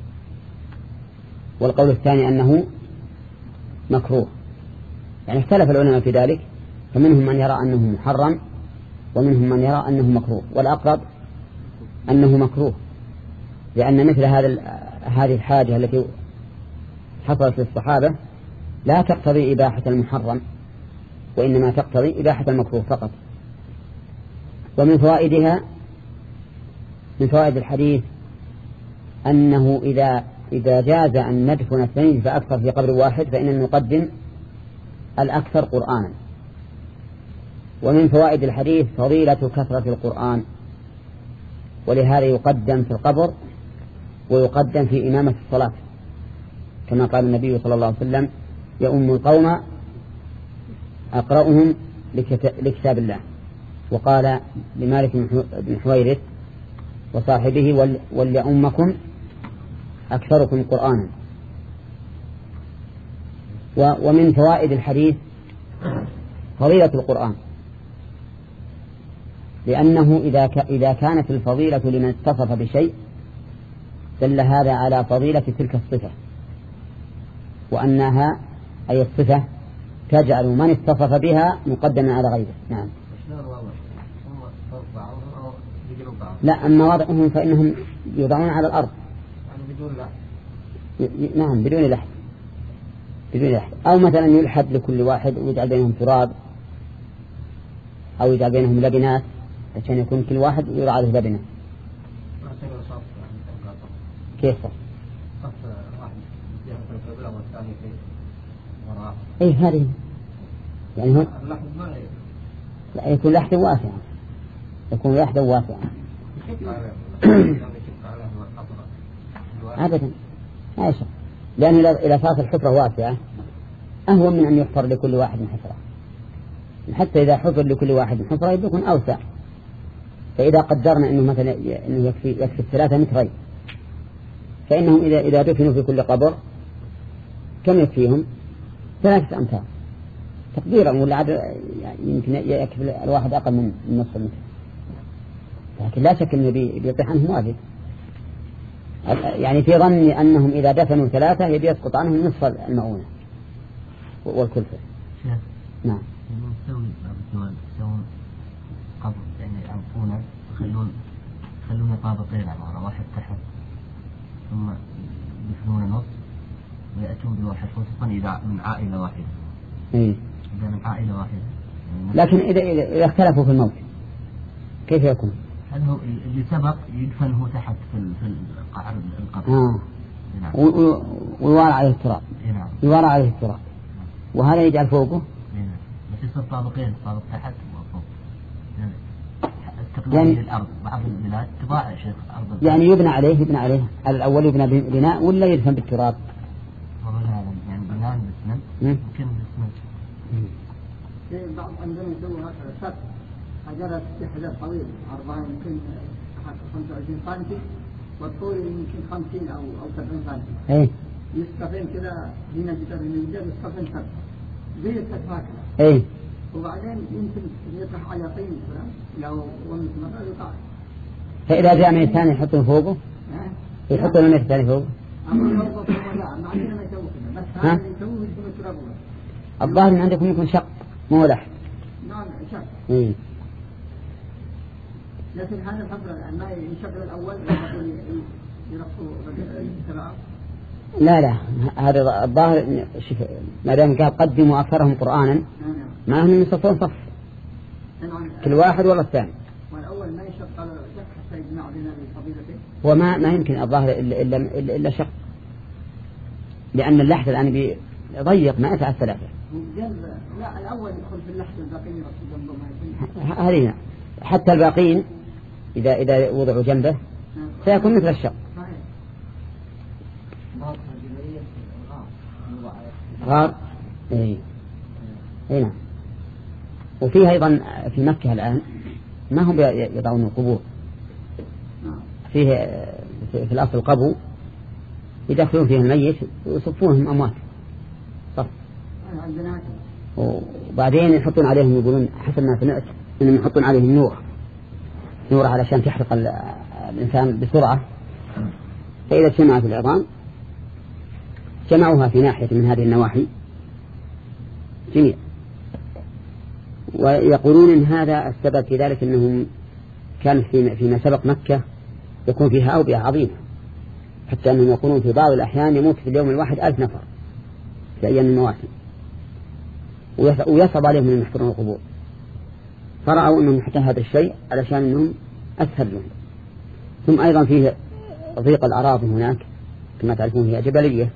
والقول الثاني أنه مكروه. يعني اختلف العلماء في ذلك، فمنهم من يرى أنه محرم ومنهم من يرى أنه مكروه، والأقرب أنه مكروه، لأن مثل هذا هذه الحاجة التي حصلت للصحابة لا تقتضي إباحة المحرم، وإنما تقتضي إباحة المكروه فقط. ومن فوائدها من فوائد الحديث أنه إذا إذا جاز أن ندفن اثنين فأكثر في قبر واحد فإننا نقدم الأكثر قرآنا. ومن فوائد الحديث فضيلة كثرة القرآن، ولهذا يقدم في القبر ويقدم في إمامة الصلاة، كما قال النبي صلى الله عليه وسلم يؤم القوم أقرأهم لكتاب الله. وقال لمالك بن حويرث وصاحبه وليؤمكم أكثركم قرآنا. ومن فوائد الحديث فضيلة القرآن، لأنه إذا إذا كانت الفضيلة لمن اتصف بشيء دل هذا على فضيلة تلك الصفة، وأنها أي الصفة تجعل من اتصف بها مقدما على غيره. نعم. لا، أما واضعهم فإنهم يوضعون على الأرض بدون لحد. نعم بدون لحد بدون لحد أو مثلا يلحد لكل واحد ويجعل بينهم تراب أو يجعل بينهم لبنات عشان يكون كل واحد يرى عليه لبنة. كيف صف؟ صف واحد يأخذ القبلة والثاني في وراء. أي هذه يعني هو اللحد ما لا يكون لحد واسع، يكون لحد واسع أبدا ما يشق، لأن إذا صارت الحفرة واسعة أهون من أن يحفر لكل واحد حفرة. حتى إذا حفر لكل واحد حفرة يكون أوسع. فإذا قدرنا أنه مثلا إنه يكفي يكفي ثلاثة مترين، فإنهم إذا إذا دفنوا في كل قبر كم يكفيهم؟ ثلاثة أمتار تقديرا، ولا عاد يمكن يكفي الواحد أقل من نصف المتر. لكن لا شك أنه بيطيح عنهم واجب. يعني في ظني أنهم إذا دفنوا ثلاثة يبي يسقط عنهم نصف المؤونة والكلفة. نعم. يسوي بعض يسوون قبر يعني يعرفونه يخلون يخلون طابقين عبارة واحد تحت ثم يدفنون نص ويأتون بواحد خصوصا إذا من عائلة واحدة. إيه. إذا من عائلة واحدة. لكن إذا إذا اختلفوا في الموت كيف يكون؟ هذا هو اللي سبق يدفن هو تحت في في القعر القبر. آه. نعم. ويوارى عليه التراب. نعم. يوارى عليه التراب. وهذا يجعل فوقه. نعم. بس يصير طابقين، طابق تحت وفوق. يعني استقلال يعني الأرض بعض البلاد تضاع يا شيخ أرض. يعني يبنى عليه يبنى عليه على الأول يبنى بناء ولا يدفن بالتراب؟ والله يعني بناء بسمنت. يمكن بسمنت. بعض عندنا يسوي سقف حجرة حجر طويل عرضها يمكن خمسة وعشرين سنتي والطول يمكن خمسين أو أو سبعين سنتي. إيه. يسقفين كذا هنا جدار هنا جدار يسقفين سقف زي السقف هكذا. إيه. وبعدين يمكن يطرح على طين لو ومن مرة يقع. فإذا جاء من الثاني يحطون فوقه. يحطون من الثاني فوقه. أما فوقه فوقه لا ما عندنا ما يسوي كذا بس هذا يسوي يسوي ترابه. الظاهر إن عندكم يكون شق مو لحد. نعم شق. إيه. لكن هذا الحفر الآن ما ينشغل الأول ويقول يرفضوا السبعة. لا لا هذا الظاهر ما دام قال قدموا أكثرهم قرآنا ما هم يستطيعون صف كل واحد ولا الثاني. والأول ما يشق على شق حتى يجمع بين الفضيلتين. هو ما ما يمكن الظاهر إلا إلا إلا, إلا شق لأن اللحد الآن بيضيق ما يسع الثلاثة. لا الأول يدخل في اللحد الباقين يرصد جنبه ما يكون. هذه حتى الباقين إذا إذا وضعوا جنبه سيكون مثل الشق. غار اي اي نعم. وفيه ايضا في مكة الان ما هم يضعون القبور فيه في الاصل قبو يدخلون فيه الميت ويصفونهم اموات صف وبعدين يحطون عليهم يقولون حسب ما سمعت انهم يحطون عليهم نور نور علشان تحرق الانسان بسرعة فاذا اجتمعت العظام جمعوها في ناحية من هذه النواحي جميع. ويقولون إن هذا السبب في ذلك أنهم كان فيما سبق مكة يكون فيها أوبئة عظيمة حتى أنهم يقولون في بعض الأحيان يموت في اليوم الواحد ألف نفر في أيام المواسم ويصعب عليهم أن يحفرون القبور فرأوا أنهم حتى هذا الشيء علشان أنهم أسهل لهم. ثم أيضا فيه ضيق الأراضي هناك كما تعرفون هي جبلية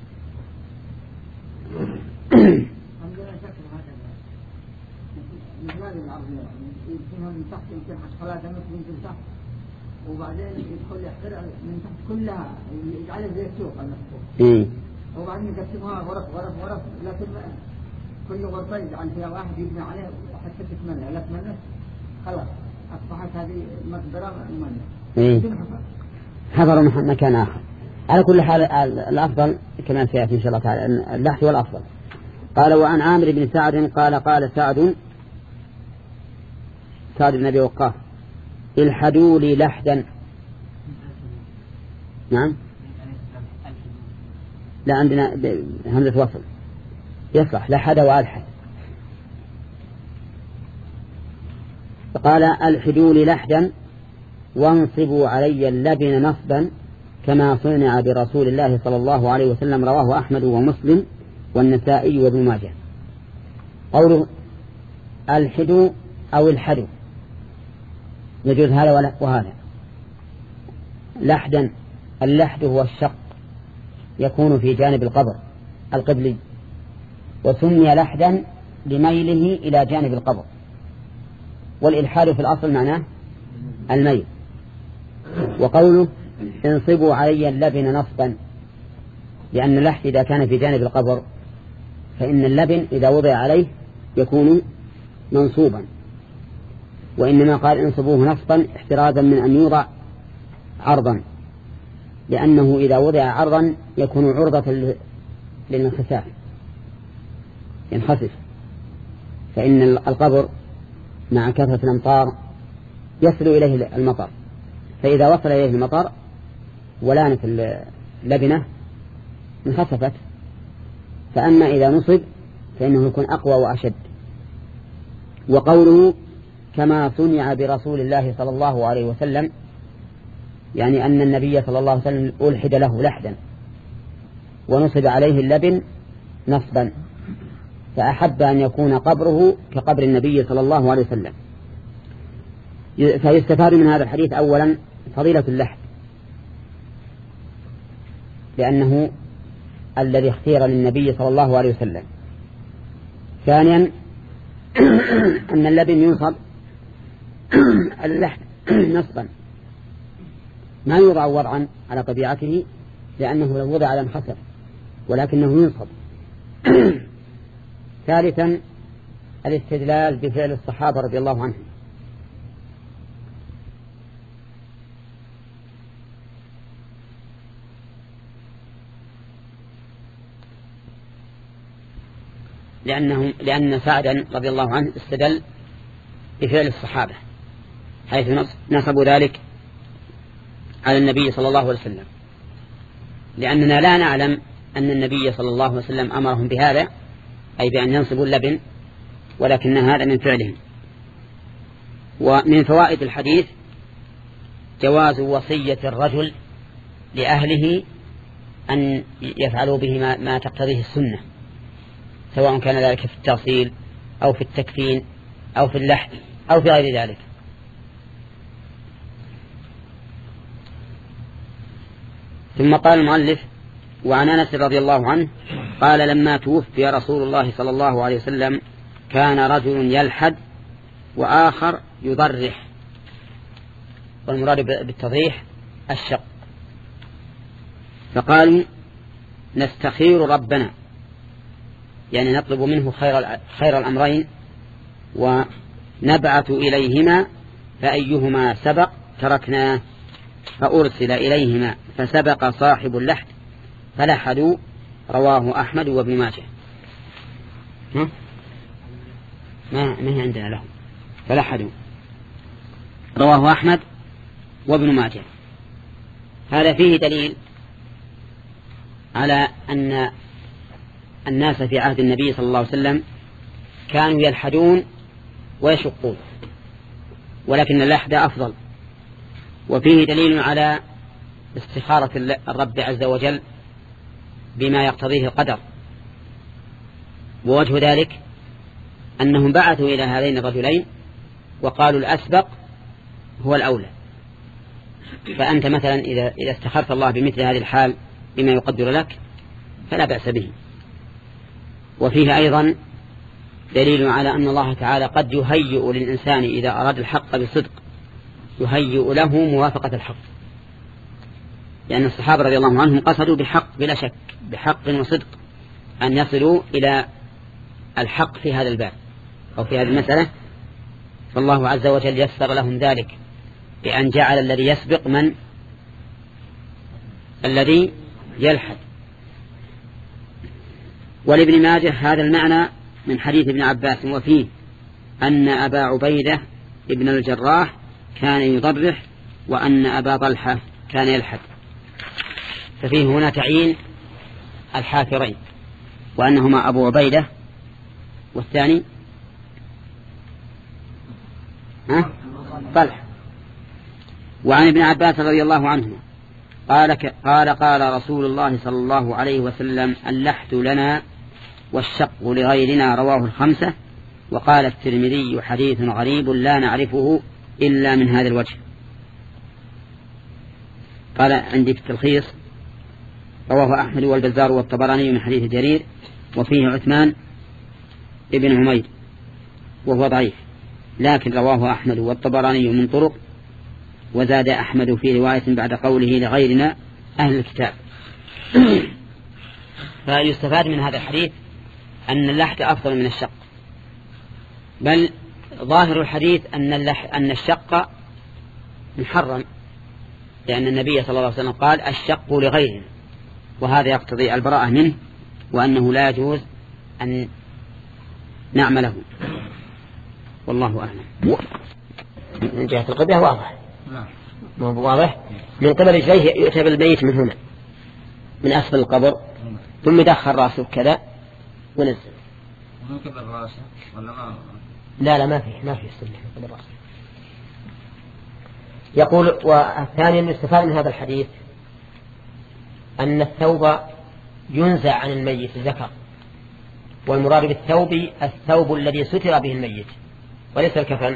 عندنا شكل هذا مثل هذه العرضية يمكنها من تحت يمكن ثلاثة متر يمكن تحت وبعدين يدخل يحفر من تحت كلها يجعلها زي السوق المفتوح وبعدين يقسمها غرف غرف غرف لكن كل غرفة يجعل فيها واحد يبني عليه حتى تتمنى لا تمنى خلاص أصبحت هذه مقبرة ممنى. حضروا مكان آخر. على كل حال الأفضل كما سيأتي إن شاء الله تعالى اللحد والأفضل. قال وعن عامر بن سعد قال قال سعد سعد بن أبي وقاص الحدوا لي لحدا. نعم لا عندنا همزة وصل يصلح لحد وألحد. فقال الحدوا لي لحدا وانصبوا علي اللبن نصبا كما صنع برسول الله صلى الله عليه وسلم رواه أحمد ومسلم والنسائي وابن ماجه. قوله الحدو أو الحدو يجوز هذا وهذا. لحدا اللحد هو الشق يكون في جانب القبر القبلي وسمي لحدا لميله إلى جانب القبر والإلحاد في الأصل معناه الميل. وقوله انصبوا علي اللبن نصبا لأن اللحد إذا كان في جانب القبر فإن اللبن إذا وضع عليه يكون منصوبا وإنما قال انصبوه نصبا احترازا من أن يوضع عرضا لأنه إذا وضع عرضا يكون عرضة للانخساف ينخسف فإن القبر مع كثرة الأمطار يصل إليه المطر فإذا وصل إليه المطر ولانت اللبنة انخسفت. فأما إذا نصب فإنه يكون أقوى وأشد. وقوله كما صنع برسول الله صلى الله عليه وسلم يعني أن النبي صلى الله عليه وسلم ألحد له لحدا ونصب عليه اللبن نصبا فأحب أن يكون قبره كقبر النبي صلى الله عليه وسلم. فيستفاد من هذا الحديث أولا فضيلة اللحد لأنه الذي اختير للنبي صلى الله عليه وسلم. ثانيا أن اللبن ينصب اللحد نصبا ما يوضع وضعا على طبيعته لأنه لو وضع على انخسف ولكنه ينصب. ثالثا الاستدلال بفعل الصحابة رضي الله عنهم لأنهم لأن سعدا رضي الله عنه استدل بفعل الصحابة حيث نصبوا ذلك على النبي صلى الله عليه وسلم لأننا لا نعلم أن النبي صلى الله عليه وسلم أمرهم بهذا أي بأن ينصبوا اللبن ولكن هذا من فعلهم. ومن فوائد الحديث جواز وصية الرجل لأهله أن يفعلوا به ما, ما تقتضيه السنة، سواء كان ذلك في التغسيل أو في التكفين أو في اللحد أو في غير ذلك. ثم قال المؤلف: وعن أنس رضي الله عنه قال: لما توفي رسول الله صلى الله عليه وسلم كان رجل يلحد وآخر يضرح، والمراد بالتضريح الشق، فقالوا: نستخير ربنا، يعني نطلب منه خير خير الأمرين ونبعث إليهما، فأيهما سبق تركناه، فأرسل إليهما فسبق صاحب اللحد فلحدوا. رواه أحمد وابن ماجه. ما ما هي عندنا لهم فلحدوا، رواه أحمد وابن ماجه. هذا فيه دليل على أن الناس في عهد النبي صلى الله عليه وسلم كانوا يلحدون ويشقون، ولكن اللحد أفضل. وفيه دليل على استخارة الرب عز وجل بما يقتضيه القدر، ووجه ذلك أنهم بعثوا إلى هذين الرجلين وقالوا الأسبق هو الأولى. فأنت مثلا إذا, إذا استخرت الله بمثل هذه الحال بما يقدر لك فلا بأس به. وفيه أيضا دليل على أن الله تعالى قد يهيئ للإنسان إذا أراد الحق بصدق، يهيئ له موافقة الحق، لأن الصحابة رضي الله عنهم قصدوا بحق بلا شك، بحق وصدق أن يصلوا إلى الحق في هذا الباب أو في هذه المسألة، فالله عز وجل يسر لهم ذلك بأن جعل الذي يسبق من الذي يلحد. ولابن ماجه هذا المعنى من حديث ابن عباس، وفيه أن أبا عبيدة ابن الجراح كان يضرح وأن أبا طلحة كان يلحد، ففيه هنا تعيين الحافرين وأنهما أبو عبيدة والثاني ها طلحة. وعن ابن عباس رضي الله عنه قال قال قال رسول الله صلى الله عليه وسلم: اللحد لنا والشق لغيرنا. رواه الخمسة. وقال الترمذي: حديث غريب لا نعرفه إلا من هذا الوجه. قال عندي في التلخيص: رواه أحمد والبزار والطبراني من حديث جرير، وفيه عثمان ابن عمير وهو ضعيف، لكن رواه أحمد والطبراني من طرق، وزاد أحمد في رواية بعد قوله لغيرنا أهل الكتاب. فيستفاد من هذا الحديث أن اللحد أفضل من الشق، بل ظاهر الحديث أن, أن الشق محرم، لأن النبي صلى الله عليه وسلم قال: الشق لغيرنا، وهذا يقتضي البراءة منه، وأنه لا يجوز أن نعمله. والله أعلم. من جهة القبلة واضح، ما هو واضح. من قبل رجليه يؤتى بالميت من هنا، من أسفل القبر، ثم يدخل رأسه كذا ونزل. من قبل رأسه ولا ما؟ لا لا ما فيه ما فيه السنة من قبل رأسه. يقول: والثاني يستفاد من هذا الحديث أن الثوب ينزع عن الميت الذكر، والمراد بالثوب الثوب الذي ستر به الميت وليس الكفن،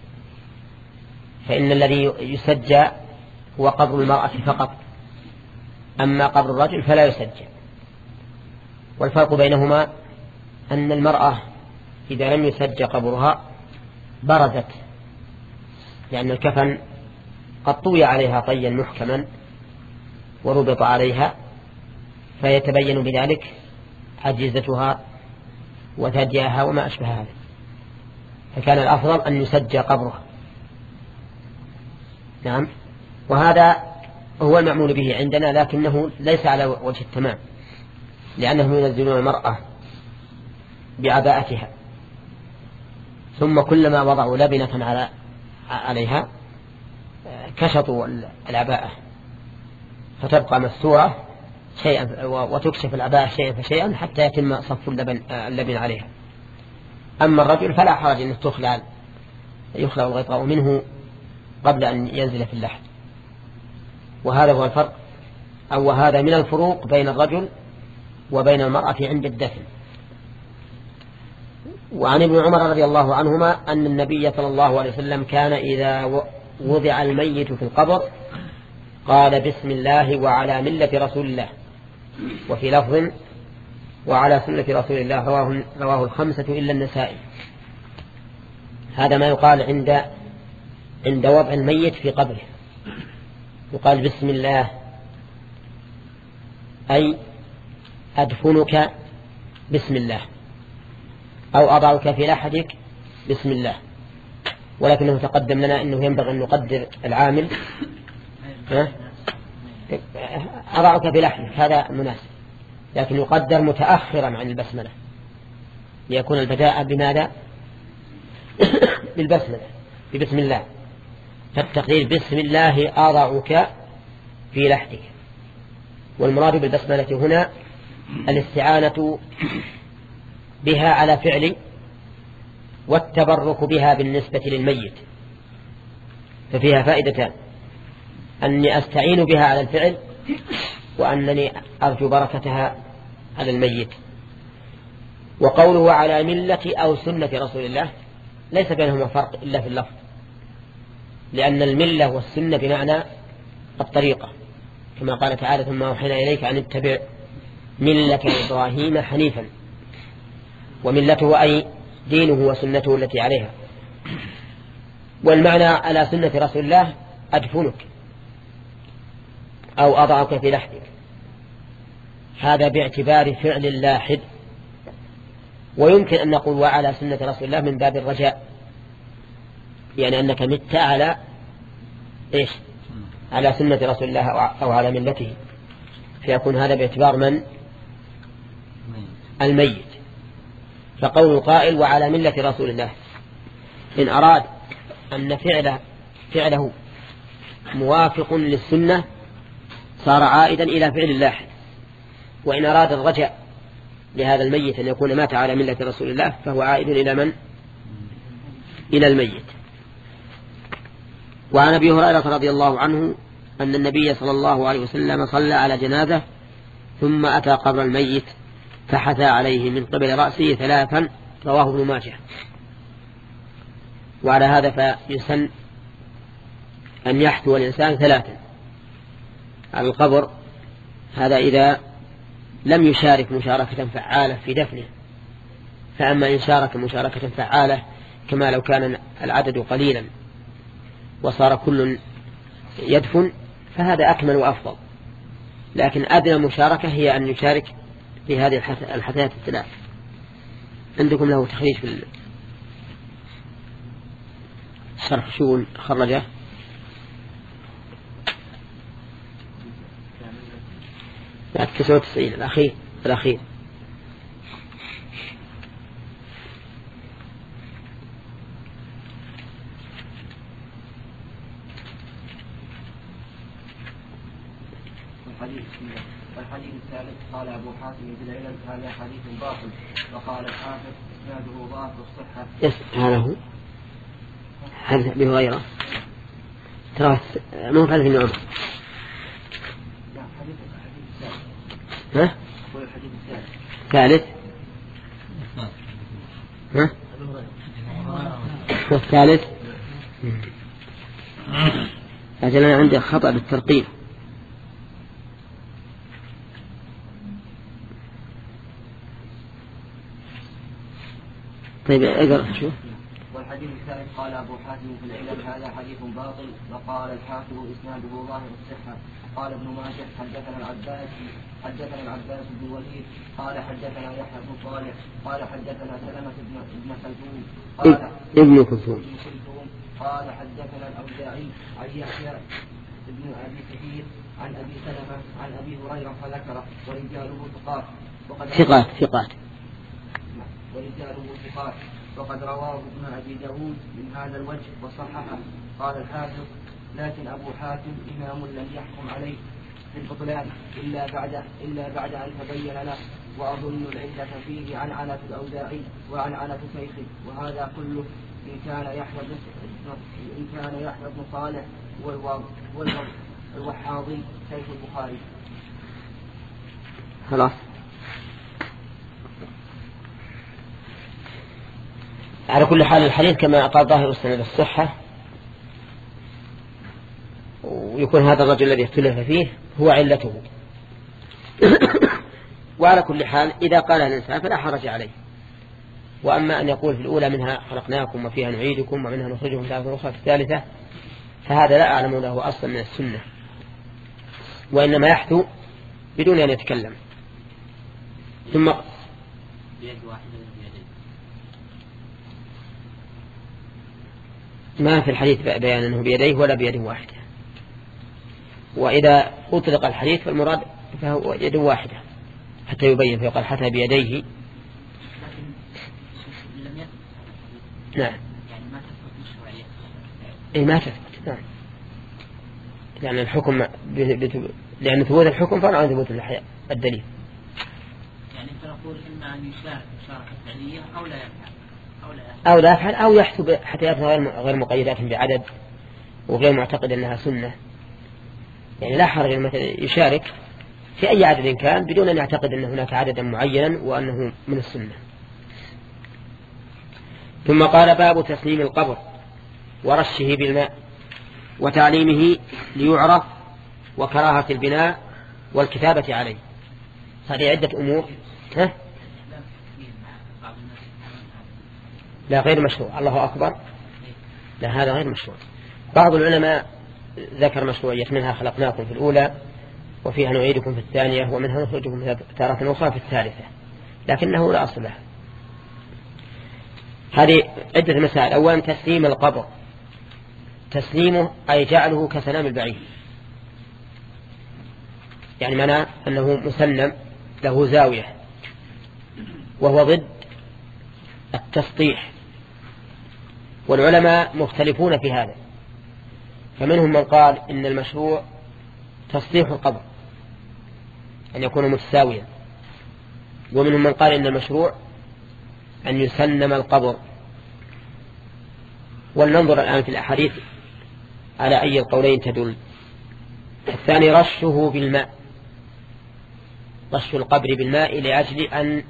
فإن الذي يسجى هو قبر المرأة فقط، أما قبر الرجل فلا يسجى. والفرق بينهما أن المرأة إذا لم يسجى قبرها برزت، لأن الكفن قد طوي عليها طيا محكما وربط عليها، فيتبين بذلك عجزتها وثديها وما أشبه هذا، فكان الأفضل أن يسجى قبرها. نعم. وهذا هو المعمول به عندنا، لكنه ليس على وجه التمام، لأنهم ينزلون المرأة بعباءتها، ثم كلما وضعوا لبنة على عليها كشطوا العباءة فتبقى مستورة شيئا، وتكشف العباءة شيئا فشيئا حتى يتم صف اللبن, اللبن عليها. أما الرجل فلا حرج أن تخلع يخلع الغطاء منه قبل أن ينزل في اللحد. وهذا هو الفرق، أو هذا من الفروق بين الرجل وبين المرأة عند الدفن. وعن ابن عمر رضي الله عنهما أن النبي صلى الله عليه وسلم كان إذا وضع الميت في القبر قال بسم الله وعلى ملة رسول الله، وفي لفظ وعلى سنة رسول الله، رواه, رواه الخمسة إلا النسائي. هذا ما يقال عند عند وضع الميت في قبره، يقال بسم الله، أي أدفنك بسم الله، أو أضعك في لحدك بسم الله. ولكنه تقدم لنا أنه ينبغي أن نقدر العامل، أضعك في لحدك هذا مناسب، لكن يقدر متأخرا عن البسملة ليكون البداء بماذا؟ بالبسملة، ببسم الله. فالتقدير بسم الله أضعك في لحدك. والمراد بالبسملة هنا الاستعانة بها على فعل، والتبرك بها بالنسبة للميت. ففيها فائدتان: أني أستعين بها على الفعل، وأنني أرجو بركتها على الميت. وقوله على ملة أو سنة رسول الله ليس بينهما فرق إلا في اللفظ، لأن الملة والسنة بمعنى الطريقة، كما قال تعالى ثم أوحينا إليك أن اتبع ملة إبراهيم حنيفا، وملته أي دينه وسنته التي عليها. والمعنى على سنة رسول الله أدفنك أو أضعك في لحدك، هذا باعتبار فعل لاحد. ويمكن أن نقول وعلى سنة رسول الله من باب الرجاء، يعني أنك مت على إيش؟ على سنة رسول الله أو على ملته، فيكون هذا باعتبار من؟ الميت. فقول القائل وعلى ملة رسول الله إن أراد أن فعله, فعله موافق للسنة صار عائدا إلى فعل الله، وإن أراد الرجاء لهذا الميت أن يكون مات على ملة رسول الله فهو عائد إلى من؟ إلى الميت. وعن أبي هريرة رضي الله عنه أن النبي صلى الله عليه وسلم صلى على جنازة ثم أتى قبر الميت فحثى عليه من قبل رأسه ثلاثا، رواه ابن ماجه. وعلى هذا فيسن أن يحثو الإنسان ثلاثا على القبر، هذا إذا لم يشارك مشاركة فعالة في دفنه. فأما إن شارك مشاركة فعالة كما لو كان العدد قليلا وصار كل يدفن فهذا أكمل وأفضل، لكن أدنى مشاركة هي أن يشارك في هذه الحثيات الثلاث. عندكم له تخريج في الشرح شو خرجه؟ لا تسعة وتسعين الأخير الأخير الحديث الثالث قال أبو حاتم في العلل هذا حديث باطل، وقال الحافظ إسناده ضعف الصحة. يس هذا هو حديث أبي هريرة ترى مو حديث ابن عمر. لا حديث الحديث الثالث. ها؟ هو الحديث الثالث. ثالث؟ ها؟ والثالث؟ أجل أنا عندي خطأ بالترقيم. طيب اقرأ شوف. والحديث الثالث قال أبو حاتم في العلل هذا حديث باطل، وقال الحافظ إسناده ظاهر الصحة. قال ابن ماجه حدثنا العباس حدثنا العباس بن الوليد قال حدثنا يحيى بن صالح قال حدثنا سلمة بن ابن خلدون قال ابن كلثوم قال حدثنا الأوزاعي عن يحيى بن أبي كثير عن أبي سلمة عن أبي هريرة فذكره ورجاله ثقات ثقات ثقات ورجاله ثقات وقد رواه ابن أبي داود من هذا الوجه وصححه. قال الحافظ لكن أبو حاتم إمام لم يحكم عليه بالبطلان إلا بعد إلا بعد أن تبين له، وأظن العلة فيه عنعنة الأوزاعي وعنعنة شيخه، وهذا كله إن كان يحيى بن إن كان يحيى بن صالح والوضع الوحاضي شيخ البخاري. خلاص. على كل حال الحديث كما قال ظاهر السند الصحة، ويكون هذا الرجل الذي اختلف فيه هو علته. وعلى كل حال إذا قال الإنسان فلا حرج عليه. وأما أن يقول في الأولى منها خلقناكم وفيها نعيدكم ومنها نخرجكم تارة أخرى في الثالثة، فهذا لا أعلم له أصلا من السنة، وإنما يحثو بدون أن يتكلم. ثم ما في الحديث بيان أنه بيديه ولا بيد واحدة، وإذا أطلق الحديث فالمراد فهو يد واحدة حتى يبين، فيقال حتى بيديه. نعم إيه ما تثبت. نعم يعني الحكم ب... لأن ثبوت الحكم فرع عن ثبوت الدليل. يعني تقول إما أن يشارك مشاركة فعلية أو لا يفعل أو لا يفعل أو لا يفعل أو يحسب حتى غير مقيدات بعدد وغير معتقد أنها سنة. يعني لا حرج مثلا يشارك في أي عدد كان بدون أن يعتقد أن هناك عددا معينا وأنه من السنة. ثم قال باب تسليم القبر ورشه بالماء وتعليمه ليعرف وكراهة البناء والكتابة عليه. هذه عدة أمور. ها؟ لا غير مشروع. الله أكبر. لا هذا غير مشروع. بعض العلماء ذكر مشروعية، منها خلقناكم في الأولى وفيها نعيدكم في الثانية ومنها نخرجكم تارة أخرى في الثالثة، لكنه لا أصل له. هذه عدة مسائل. أولا تسليم القبر، تسليمه أي جعله كسلام البعيد، يعني معناه أنه مسلم له زاوية، وهو ضد التسطيح، والعلماء مختلفون في هذا، فمنهم من قال إن المشروع تسطيح القبر أن يكون متساويا، ومنهم من قال إن المشروع أن يسلم القبر. ولننظر الآن في الأحاديث على أي القولين تدل. الثاني رشه بالماء، رش القبر بالماء لأجل أن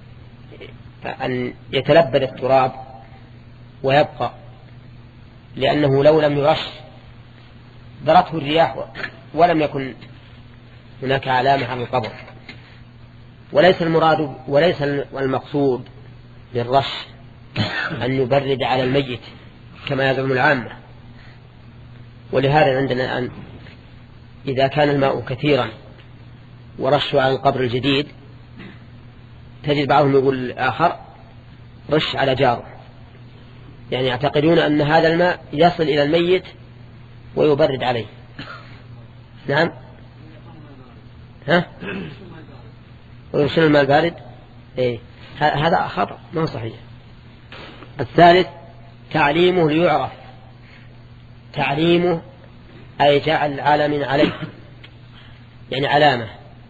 أن يتلبد التراب ويبقى، لأنه لو لم يرش ضرته الرياح ولم يكن هناك علامة على القبر. وليس المراد وليس المقصود بالرش أن يبرد على الميت كما يزعم العامة. ولهذا عندنا الآن إذا كان الماء كثيرا ورشوا على القبر الجديد، تجد بعضهم يقول الآخر رش على جاره، يعني يعتقدون أن هذا الماء يصل إلى الميت ويبرد عليه. نعم ها ويرسل الماء البارد. إيه هذا خطأ ما هو صحيح. الثالث تعليمه ليعرف، تعليمه أي جعل علم عليه، يعني علامة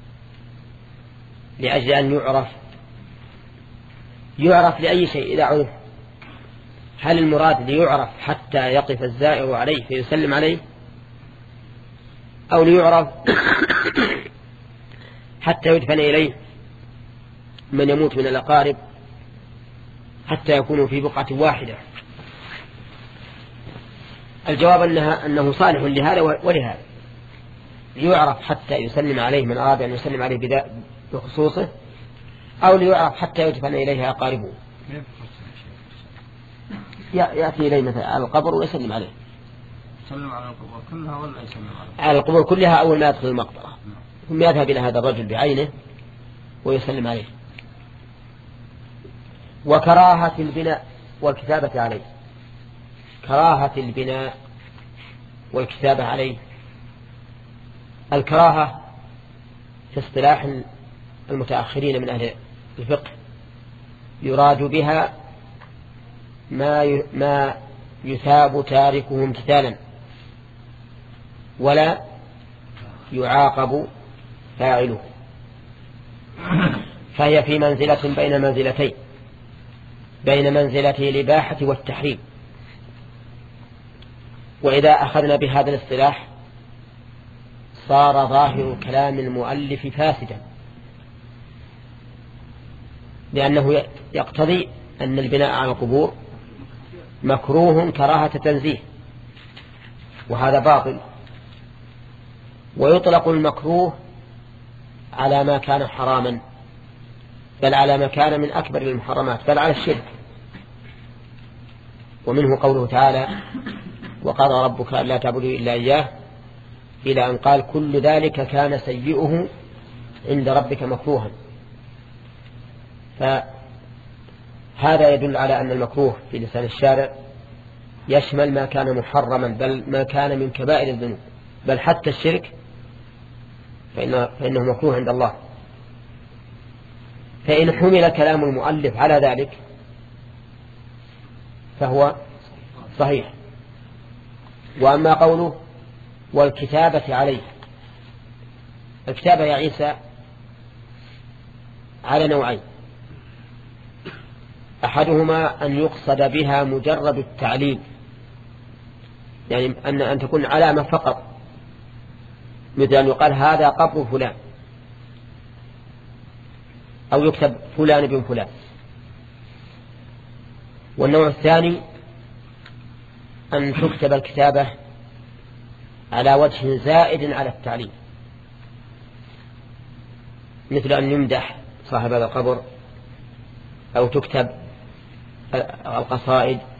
لأجل أن يعرف. يعرف لأي شيء إذا عرف، هل المراد ليعرف حتى يقف الزائر عليه فيسلم عليه، أو ليعرف حتى يدفن إليه من يموت من الأقارب حتى يكونوا في بقعة واحدة؟ الجواب أنها أنه صالح لهذا ولهذا. ليعرف حتى يسلم عليه من أراد أن يسلم عليه بخصوصه، أو ليعرف حتى يدفن إليه أقاربه، يأتي إليه مثلا على القبر ويسلم عليه. يسلم على القبور كلها ولا يسلم على على القبور كلها أول ما يدخل المقبرة، ثم يذهب إلى هذا الرجل بعينه ويسلم عليه. وكراهة البناء والكتابة عليه، كراهة البناء والكتابة عليه. الكراهة في اصطلاح المتأخرين من أهل الفقه يراد بها ما ما يثاب تاركه امتثالا ولا يعاقب فاعله، فهي في منزلة بين منزلتين، بين منزلة الإباحة والتحريم. وإذا أخذنا بهذا الاصطلاح صار ظاهر كلام المؤلف فاسدا، لأنه يقتضي أن البناء على القبور مكروه كراهة تنزيه، وهذا باطل. ويطلق المكروه على ما كان حراما، بل على ما كان من أكبر المحرمات، بل على الشرك. ومنه قوله تعالى وقضى ربك ألا تعبدوا إلا إياه، إلى أن قال كل ذلك كان سيئه عند ربك مكروها. فهذا يدل على أن المكروه في لسان الشارع يشمل ما كان محرما، بل ما كان من كبائر الذنوب، بل حتى الشرك فإنه, فإنه مكروه عند الله. فإن حمل كلام المؤلف على ذلك فهو صحيح. وأما قوله والكتابة عليه، الكتابة يا عيسى على نوعين: أحدهما أن يقصد بها مجرد التعليم، يعني أن أن تكون علامة فقط، مثل أن يقال هذا قبر فلان، أو يكتب فلان بن فلان. والنوع الثاني أن تكتب الكتابة على وجه زائد على التعليم، مثل أن يمدح صاحب هذا القبر، أو تكتب القصائد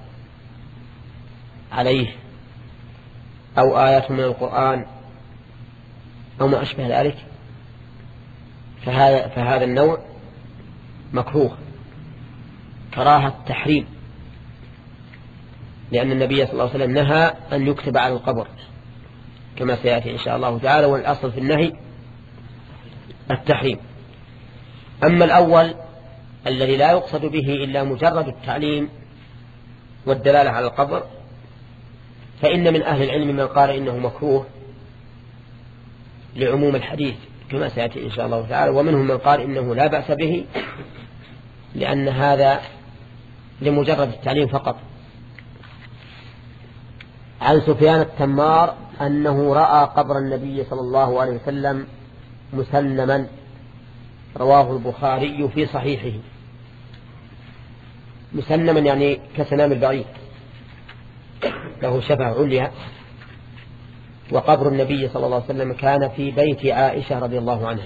عليه، أو آيات من القرآن، أو ما أشبه ذلك. فهذا, فهذا النوع مكروه كراهة تحريم، لأن النبي صلى الله عليه وسلم نهى أن يكتب على القبر كما سيأتي إن شاء الله تعالى، والأصل في النهي التحريم. أما الأول الذي لا يقصد به إلا مجرد التعليم والدلالة على القبر، فإن من أهل العلم من قال إنه مكروه لعموم الحديث كما سيأتي إن شاء الله تعالى، ومنهم من قال إنه لا بأس به لأن هذا لمجرد التعليم فقط. عن سفيان التمار أنه رأى قبر النبي صلى الله عليه وسلم مسلما، رواه البخاري في صحيحه. مسلما يعني كسنام البعير، له شفة عليا. وقبر النبي صلى الله عليه وسلم كان في بيت عائشة رضي الله عنها،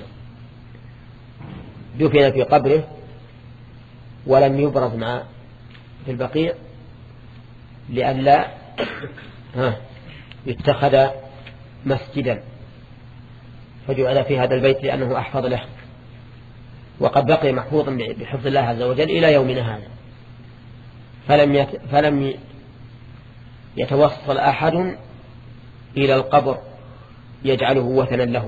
دفن في قبره ولم يبرز مع في البقيع لئلا يتخذ مسجدا، فجعل في هذا البيت لأنه أحفظ له، وقد بقي محفوظا بحفظ الله عز وجل إلى يومنا هذا. فلم يت... فلم يتوصل أحد إلى القبر يجعله وثنا له.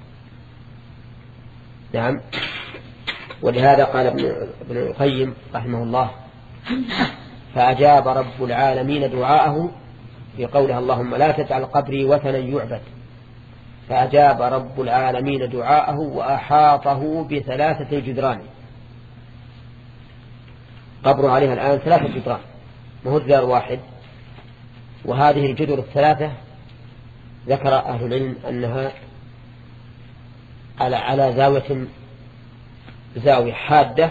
نعم. ولهذا قال ابن القيم رحمه الله: فأجاب رب العالمين دعاءه في قوله اللهم لا تجعل قبري وثنا يعبد. فأجاب رب العالمين دعاءه وأحاطه بثلاثة جدران. قبر عليها الآن ثلاثة جدران، مهو جدار واحد. وهذه الجدر الثلاثة ذكر أهل العلم أنها على على زاوية زاوية حادة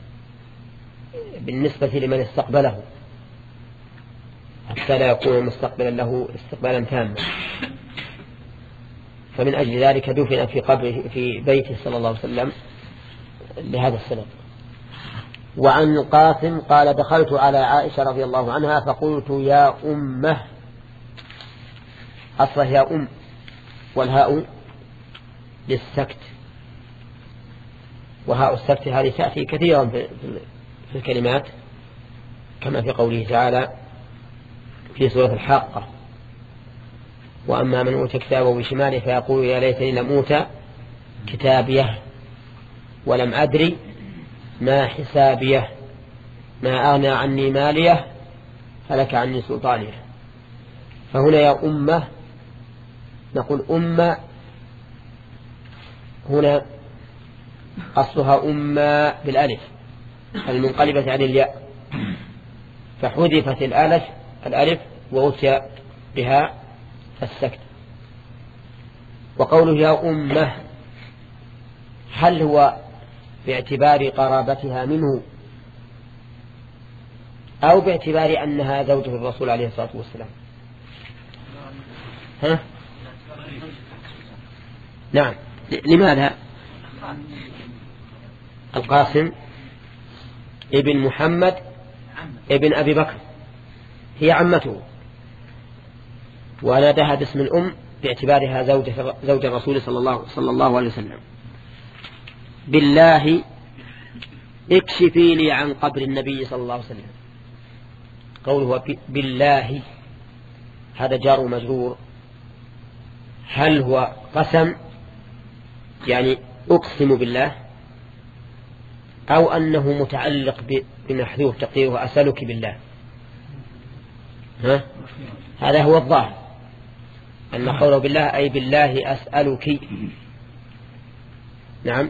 بالنسبة لمن استقبله، حتى لا يكون مستقبلا له استقبالا تاما. فمن أجل ذلك دفن في قبره في بيته صلى الله عليه وسلم لهذا السبب. وعن القاسم قال: دخلت على عائشة رضي الله عنها فقلت يا أمه. أصله يا أم، والهاء للسكت، وهاء السكت هذه تأتي كثيرا في الكلمات، كما في قوله تعالى في سورة الحاقة: وأما من أوتى كتابه بشماله فيقول يا ليتني لم أوت كتابيه ولم أدري ما حسابيه ما أغنى عني ماليه هلك عني سلطانيه. فهنا يا أمة نقول أمة هنا أصلها أمة بالألف المنقلبة عن الياء، فحذفت الألف الألف وأتي بها السكت. وقوله يا أمه هل هو باعتبار قرابتها منه أو باعتبار أنها زوجة الرسول عليه الصلاة والسلام؟ ها؟ نعم. لماذا؟ القاسم ابن محمد ابن أبي بكر هي عمته، وناداها باسم الأم باعتبارها زوجة زوج الرسول صلى الله صلى الله عليه وسلم. بالله اكشفي لي عن قبر النبي صلى الله عليه وسلم. قوله بالله هذا جار ومجرور، هل هو قسم يعني أقسم بالله، أو أنه متعلق بمحذوف تقديره أسألك بالله؟ ها؟ هذا هو الظاهر أن قوله بالله أي بالله أسألك. نعم.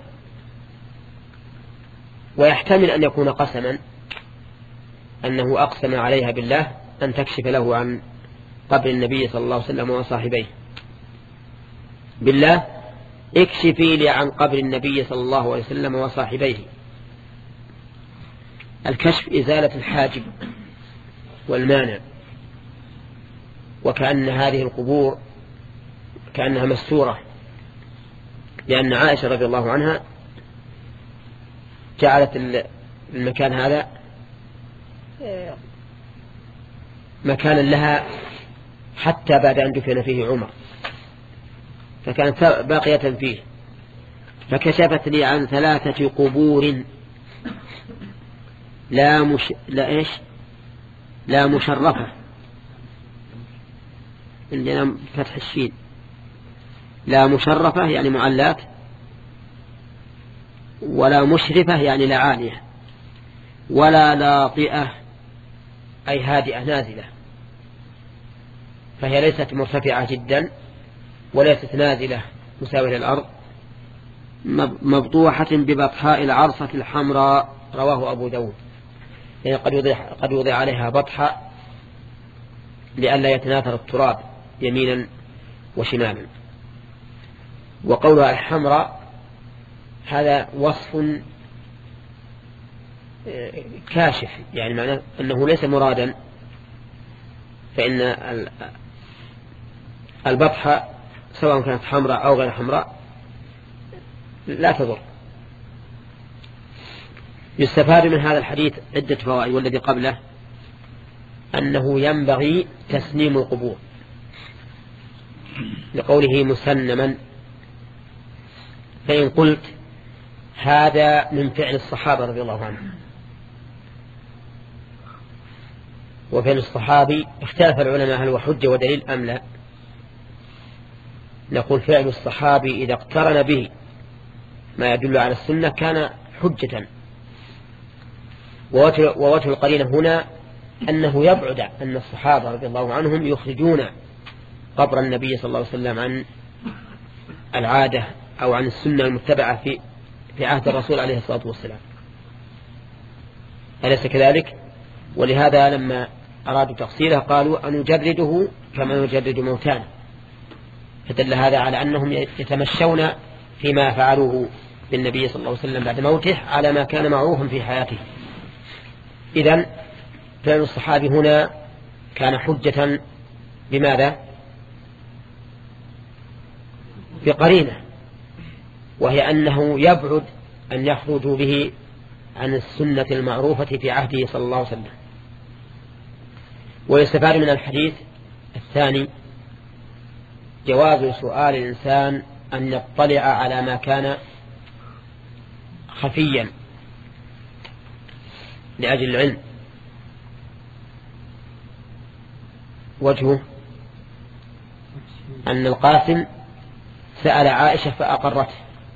ويحتمل أن يكون قسما، أنه أقسم عليها بالله أن تكشف له عن قبر النبي صلى الله عليه وسلم وصاحبيه. بالله اكشفي لي عن قبر النبي صلى الله عليه وسلم وصاحبيه. الكشف إزالة الحاجب والمانع، وكأن هذه القبور كأنها مستورة، لأن عائشة رضي الله عنها جعلت المكان هذا مكانا لها حتى بعد أن دفن فيه عمر، فكانت باقية فيه. فكشفت لي عن ثلاثة قبور لا مش لا إيش لا مشرفة، عندنا فتح الشين، لا مشرفة يعني معلات، ولا مشرفة يعني لا عالية، ولا لاطئة أي هادئة نازلة، فهي ليست مرتفعة جدا وليست نازلة مساوية للأرض، مبطوحة ببطحاء العرصة الحمراء. رواه أبو داود. يعني قد يوضع, قد يوضع عليها بطحة لئلا يتناثر التراب يمينا وشمالا. وقولها الحمراء هذا وصف كاشف، يعني معناه أنه ليس مرادا، فإن البطحة سواء كانت حمراء أو غير حمراء لا تضر. يستفاد من هذا الحديث عدة فوائد، والذي قبله أنه ينبغي تسنيم القبور لقوله مسنما. فإن قلت هذا من فعل الصحابة رضي الله عنهم، وفعل الصحابي اختلف العلماء هل هو حجة ودليل أم لا، نقول فعل الصحابي إذا اقترن به ما يدل على السنة كان حجة. ووجه القرينة هنا أنه يبعد أن الصحابة رضي الله عنهم يخرجون قبر النبي صلى الله عليه وسلم عن العادة أو عن السنة المتبعة في في عهد الرسول عليه الصلاة والسلام، أليس كذلك؟ ولهذا لما أرادوا تقصيره قالوا أن نجرده كما نجرد موتانا، فدل هذا على أنهم يتمشون فيما فعلوه بالنبي صلى الله عليه وسلم بعد موته على ما كان معروفا في حياته. إذن فعل الصحابي هنا كان حجة بماذا؟ بقرينة، وهي أنه يبعد أن يخرجوا به عن السنة المعروفة في عهده صلى الله عليه وسلم. ويستفاد من الحديث الثاني جواز سؤال الإنسان أن يطلع على ما كان خفيا لأجل العلم. وجهه أن القاسم سأل عائشة فأقرته،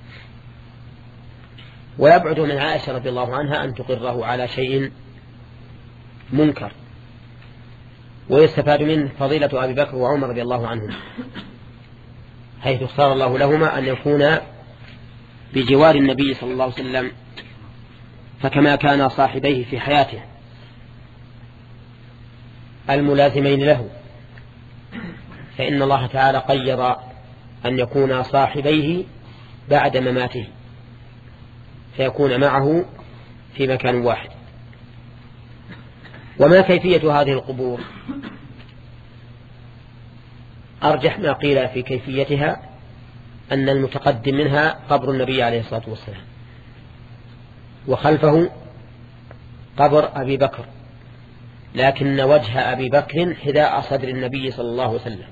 ويبعد من عائشة رضي الله عنها أن تقره على شيء منكر. ويستفاد منه فضيلة أبي بكر وعمر رضي الله عنهم، حيث اختار الله لهما أن يكونا بجوار النبي صلى الله عليه وسلم، فكما كان صاحبيه في حياته الملازمين له، فإن الله تعالى قيض أن يكون صاحبيه بعد مماته فيكون معه في مكان واحد. وما كيفية هذه القبور؟ أرجح ما قيل في كيفيتها أن المتقدم منها قبر النبي عليه الصلاة والسلام، وخلفه قبر أبي بكر، لكن وجه أبي بكر حذاء صدر النبي صلى الله عليه وسلم،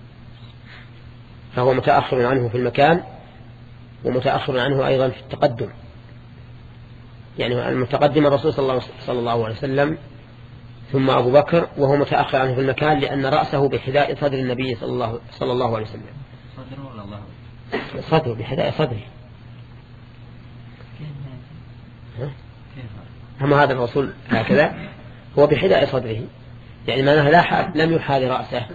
فهو متأخر عنه في المكان ومتأخر عنه أيضا في التقدم. يعني المتقدم الرسول صلى الله عليه وسلم ثم أبو بكر، وهو متأخر عنه في المكان لأن رأسه بحذاء صدر النبي صلى الله, صلى الله عليه وسلم. صدره ولا الله؟ صدره بحذاء صدره. أما هذا الرسول هكذا هو بحذاء صدره، يعني معناه لا لم يحاذي رأسه.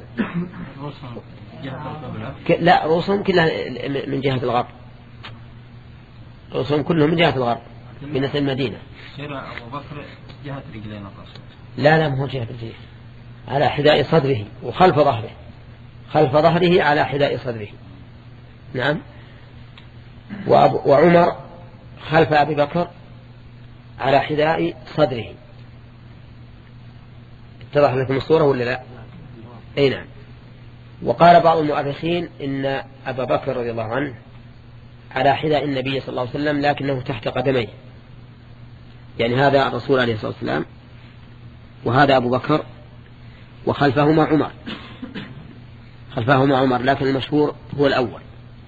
لا، رؤوسهم كلها من جهة الغرب، رؤوسهم كلهم من جهة الغرب بالنسبة المدينة. سير أبو بكر جهة رجلين الرسول. لا لا، مو جهة رجلين، على حذاء صدره وخلف ظهره، خلف ظهره على حذاء صدره. نعم. وعمر خلف أبي بكر على حذاء صدره. اتضح لكم الصورة ولا لا؟ أي نعم. وقال بعض المؤرخين إن أبا بكر رضي الله عنه على حذاء النبي صلى الله عليه وسلم لكنه تحت قدميه، يعني هذا الرسول عليه الصلاة والسلام وهذا أبو بكر وخلفهما عمر، خلفهما عمر، لكن المشهور هو الأول.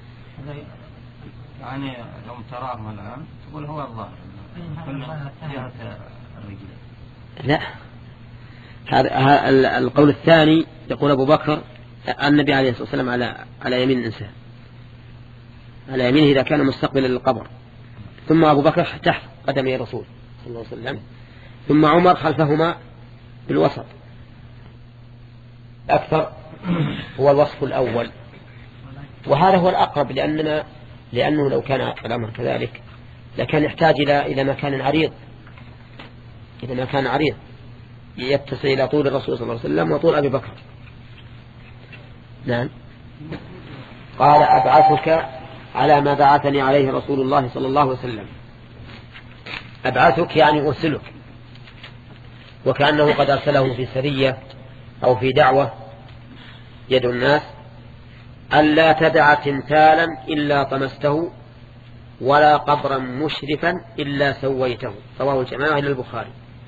يعني لو تراهم الآن تقول هو الظاهر كل جهة الرجل. لا، هذا القول الثاني يقول أبو بكر النبي عليه الصلاة والسلام على على يمين الإنسان، على يمينه إذا كان مستقبلا للقبر، ثم أبو بكر تحت قدمي الرسول صلى الله عليه وسلم، ثم عمر خلفهما بالوسط. أكثر هو الوصف الأول، وهذا هو الأقرب، لأننا لأنه لو كان الأمر كذلك لكان يحتاج إلى إلى مكان عريض، إلى مكان عريض يتصل إلى طول الرسول صلى الله عليه وسلم وطول أبي بكر. نعم. قال أبعثك على ما بعثني عليه رسول الله صلى الله عليه وسلم. أبعثك يعني أرسلك، وكأنه قد أرسله في سرية أو في دعوة يدعو الناس ألا تدع تمثالا إلا طمسته ولا قبرا مشرفا إلا سويته. رواه الجماعة إلى البخاري.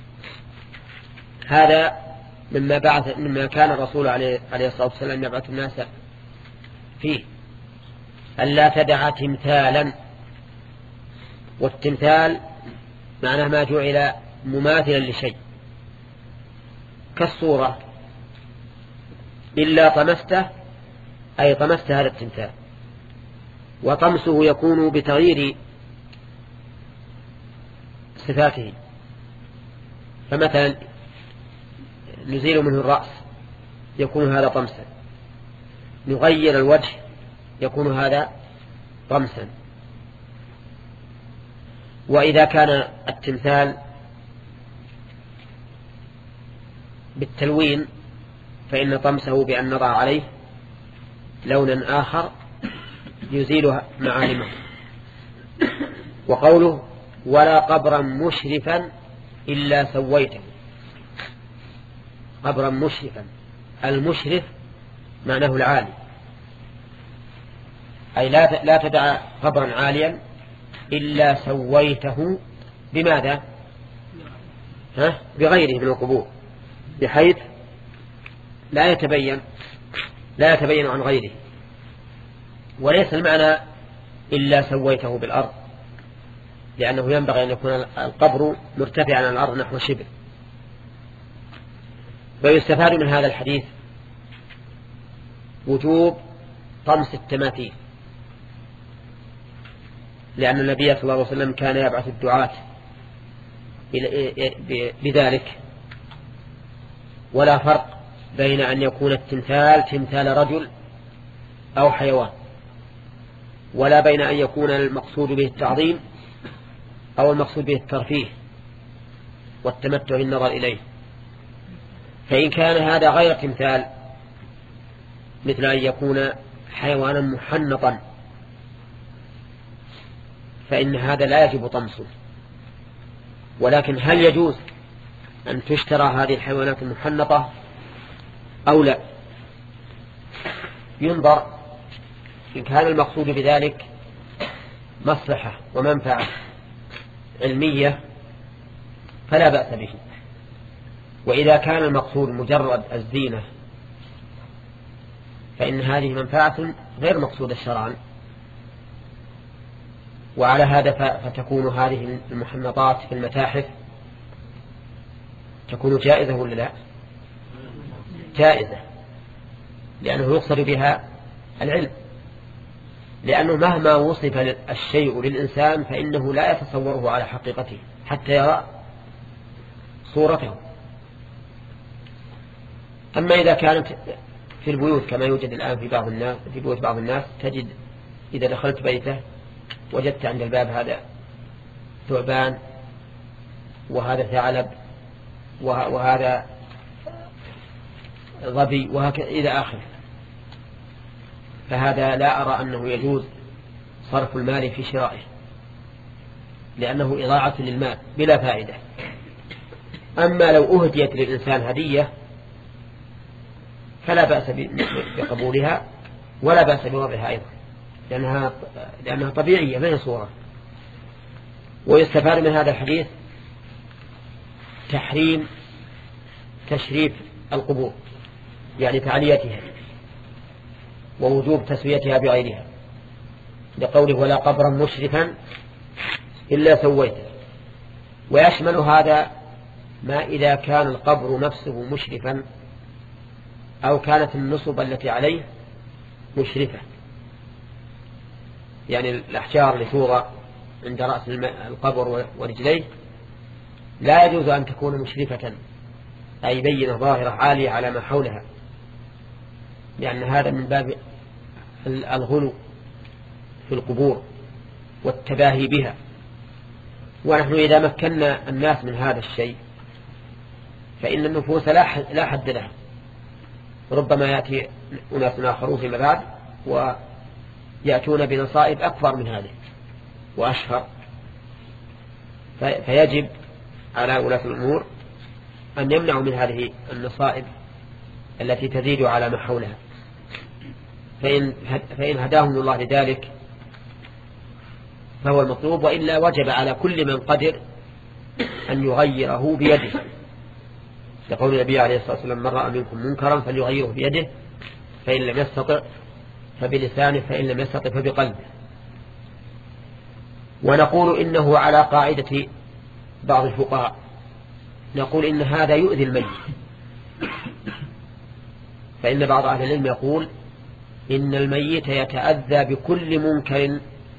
هذا مما بعث مما كان الرسول عليه الصلاة والسلام يبعث الناس فيه، ألا تدع تمثالا. والتمثال معناه ما جعل مماثلا لشيء كالصورة، إلا طمسته أي طمست هذا التمثال. وطمسه يكون بتغيير صفاته، فمثلا نزيل منه الرأس يكون هذا طمسا، نغير الوجه يكون هذا طمسا. وإذا كان التمثال بالتلوين فإن طمسه بأن نضع عليه لونا آخر يزيل معالمه. وقوله ولا قبرا مشرفا إلا سويته. قبرا مشرفا، المشرف معناه العالي، أي لا لا تدع قبرا عاليا إلا سويته. بماذا؟ ها؟ بغيره من القبور، بحيث لا يتبين لا يتبين عن غيره. وليس المعنى إلا سويته بالأرض، لأنه ينبغي أن يكون القبر مرتفعا عن الأرض نحو شبر. ويستفاد من هذا الحديث وجوب طمس التماثيل، لأن النبي صلى الله عليه وسلم كان يبعث الدعاة بذلك. ولا فرق بين أن يكون التمثال تمثال رجل أو حيوان، ولا بين أن يكون المقصود به التعظيم أو المقصود به الترفيه والتمتع بالنظر إليه. فإن كان هذا غير تمثال، مثل أن يكون حيوانا محنطا فإن هذا لا يجب طمسه. ولكن هل يجوز أن تشترى هذه الحيوانات المحنطة أو لا؟ ينظر إن كان المقصود بذلك مصلحة ومنفعة علمية فلا بأس به، وإذا كان المقصود مجرد الزينة فإن هذه منفعة غير مقصودة شرعا. وعلى هذا فتكون هذه المحنطات في المتاحف تكون جائزة ولا لا؟ جائزة، لأنه يقصد بها العلم، لأنه مهما وصف الشيء للإنسان فإنه لا يتصوره على حقيقته حتى يرى صورته. أما إذا كانت في البيوت كما يوجد الآن في بعض الناس في بيوت بعض الناس، تجد إذا دخلت بيته وجدت عند الباب هذا ثعبان وهذا ثعلب وهذا ظبي وهكذا إلى آخره، فهذا لا أرى أنه يجوز صرف المال في شرائه، لأنه إضاعة للمال بلا فائدة. أما لو أهديت للإنسان هدية فلا بأس بقبولها ولا بأس بوضعها أيضا، لأنها, لأنها طبيعية ما هي صورة. ويستفاد من هذا الحديث تحريم تشريف القبور، يعني تعليتها، ووجوب تسويتها بغيرها، لقوله ولا قبرا مشرفا إلا سويته. ويشمل هذا ما إذا كان القبر نفسه مشرفا أو كانت النصب التي عليه مشرفة، يعني الأحجار اللي توضع عند رأس القبر ورجليه لا يجوز أن تكون مشرفة، أي بينة ظاهرة عالية على ما حولها، لأن هذا من باب الغلو في القبور والتباهي بها. ونحن إذا مكنا الناس من هذا الشيء فإن النفوس لا حد لها، ربما يأتي أناس آخرون فيما بعد ويأتون بنصائب أكبر من هذه وأشهر، فيجب على ولاة الأمور أن يمنعوا من هذه النصائب التي تزيد على ما حولها. فإن, فإن هداهم الله لذلك فهو المطلوب، وإلا وجب على كل من قدر أن يغيره بيده، لقول النبي عليه الصلاة والسلام من رأى منكم منكرا فليغيره بيده، فإن لم يستطع فبلسانه، فإن لم يستطع فبقلبه. ونقول إنه على قاعدة بعض الفقهاء، نقول إن هذا يؤذي الميت، فإن بعض أهل العلم يقول إن الميت يتأذى بكل منكر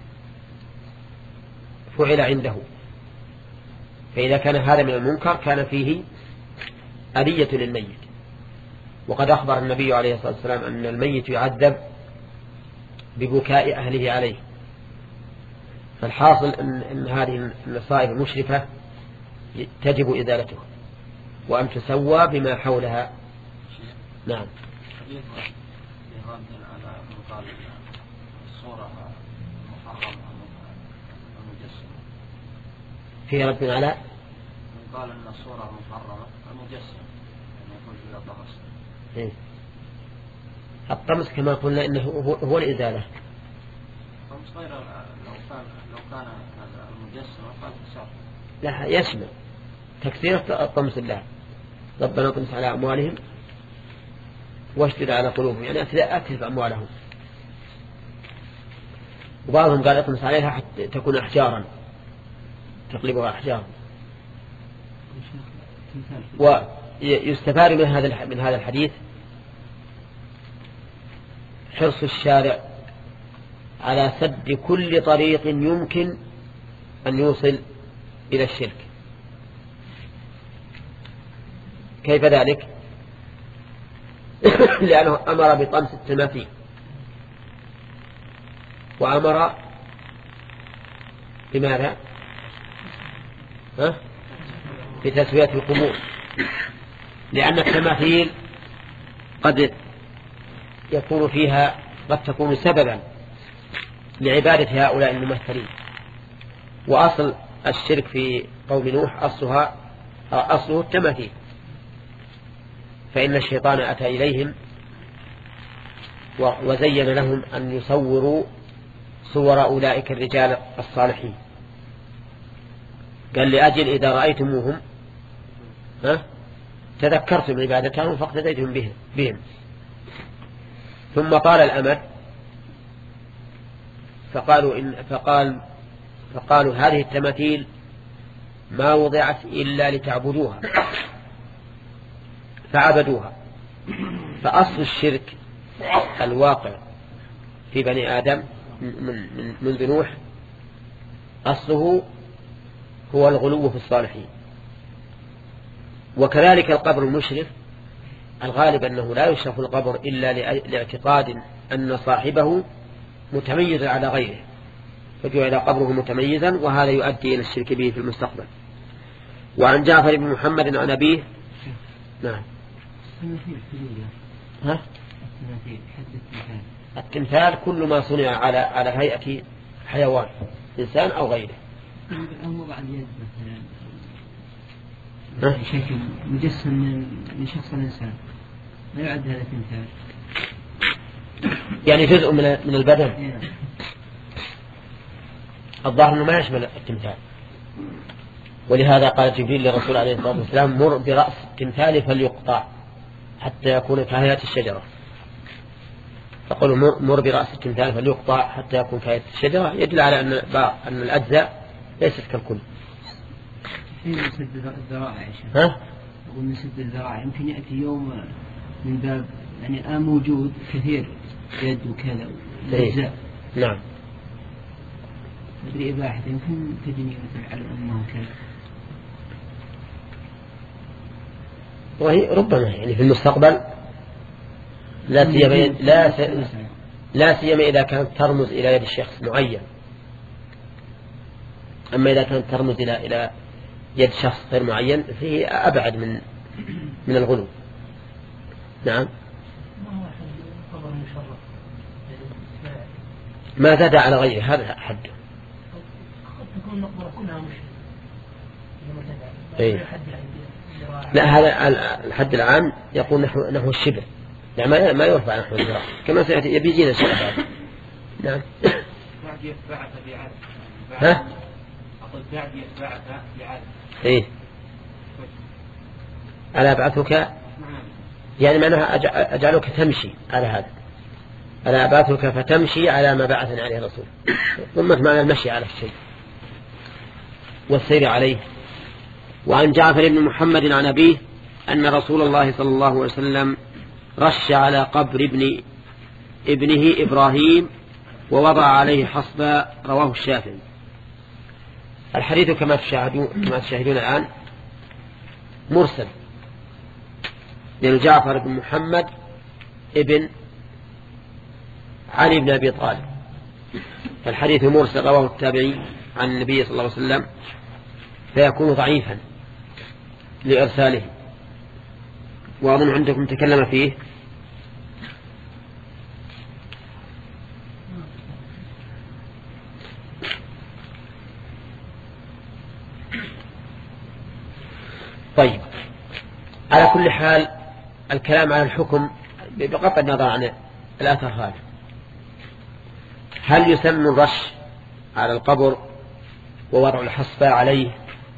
فعل عنده، فإذا كان هذا من المنكر كان فيه أذية للميت. وقد أخبر النبي عليه الصلاة والسلام أن الميت يعذب ببكاء أهله عليه. فالحاصل أن, أن هذه النصائب المشرفة تجب إزالتها وأن تسوى بما حولها. نعم. في رد على من قال أن الصورة محرمة المجسم أن يكون فيها طمس. إيه؟ الطمس كما قلنا إنه هو, هو الإزالة. طمس غير لو كان لو كان هذا المجسم قال كسر. لا يشمل تكسير الطمس الله. ربنا طمس على أموالهم واشتد على قلوبهم، يعني أتلف أموالهم. وبعضهم قال اطمس عليها حتى تكون أحجارا، تقلبها أحجار. ويستفاد من هذا من هذا الحديث حرص الشارع على سد كل طريق يمكن أن يوصل إلى الشرك. كيف ذلك؟ لأنه أمر بطمس التماثيل، وأمر بماذا؟ ها؟ بتسوية القبور، لأن التماثيل قد يكون فيها قد تكون سببا لعبادة هؤلاء الممثلين. وأصل الشرك في قوم نوح أصلها أصله التماثيل، فإن الشيطان أتى إليهم وزين لهم أن يصوروا صور أولئك الرجال الصالحين، قال لأجل إذا رأيتموهم ها تذكرتم عبادتهم فاقتديتم بهم, بهم. ثم طال الأمد فقالوا إن فقال فقالوا هذه التماثيل ما وضعت إلا لتعبدوها فعبدوها. فأصل الشرك الواقع في بني آدم من منذ نوح أصله هو الغلو في الصالحين. وكذلك القبر المشرف الغالب أنه لا يشرف القبر إلا لاعتقاد أن صاحبه متميز على غيره، فجعل قبره متميزا، وهذا يؤدي إلى الشرك به في المستقبل. وعن جعفر بن محمد عن أبيه نعم ها؟ التمثال كل ما صنع على على هيئة حيوان إنسان أو غيره. وضع اليد مثلا شكل مجسم من شخص الإنسان لا يعد هذا تمثال، يعني جزء من من البدن. الظاهر أنه ما يشمل التمثال، ولهذا قال جبريل للرسول عليه الصلاة والسلام مر برأس التمثال فليقطع حتى يكون كهيئة الشجرة. فقالوا مر برأس التمثال فليقطع حتى يكون كهيئة الشجرة، يدل على أن أن الأجزاء ليست كالكل. من سد الذراع يا شيخ. ها؟ ومن سد الذراع يمكن يأتي يوم من باب يعني الآن موجود كثير يد وكذا أجزاء. نعم. مدري إباحة يمكن تجني مثل على أنه كذا. وهي ربما يعني في المستقبل لا سيما لا لا سيما إذا كانت ترمز إلى يد الشخص معين. أما إذا كانت ترمز إلى إلى يد شخص غير معين فيه أبعد من من الغلو. نعم. ما زاد على غيره هذا حد. تكون المقبرة كلها مشركة. إيه. لا هذا الحد العام يقول نحو نحو الشبه، لا ما ما يرفع نحو الذراع كما سيأتي يبي يجينا الشبه. نعم. بعد يتبعك بعد. ها؟ أقول بعد يتبعك بعد. إيه. ألا أبعثك يعني معناها أجعلك تمشي على هذا. ألا أبعثك فتمشي على ما بعثني عليه الرسول. ثم معنى المشي على الشيء والسير عليه. وعن جعفر بن محمد عن أبيه أن رسول الله صلى الله عليه وسلم رش على قبر ابن ابنه إبراهيم ووضع عليه حصبا، رواه الشافعي. الحديث كما تشاهدون كما تشاهدون الآن مرسل، لأن جعفر بن محمد ابن علي بن أبي طالب، فالحديث مرسل رواه التابعي عن النبي صلى الله عليه وسلم، فيكون ضعيفا لإرساله. وأظن عندكم تكلم فيه طيب. على كل حال الكلام على الحكم بقطع النظر عن الأثر هذا، هل يسمى الرش على القبر ووضع الحصبة عليه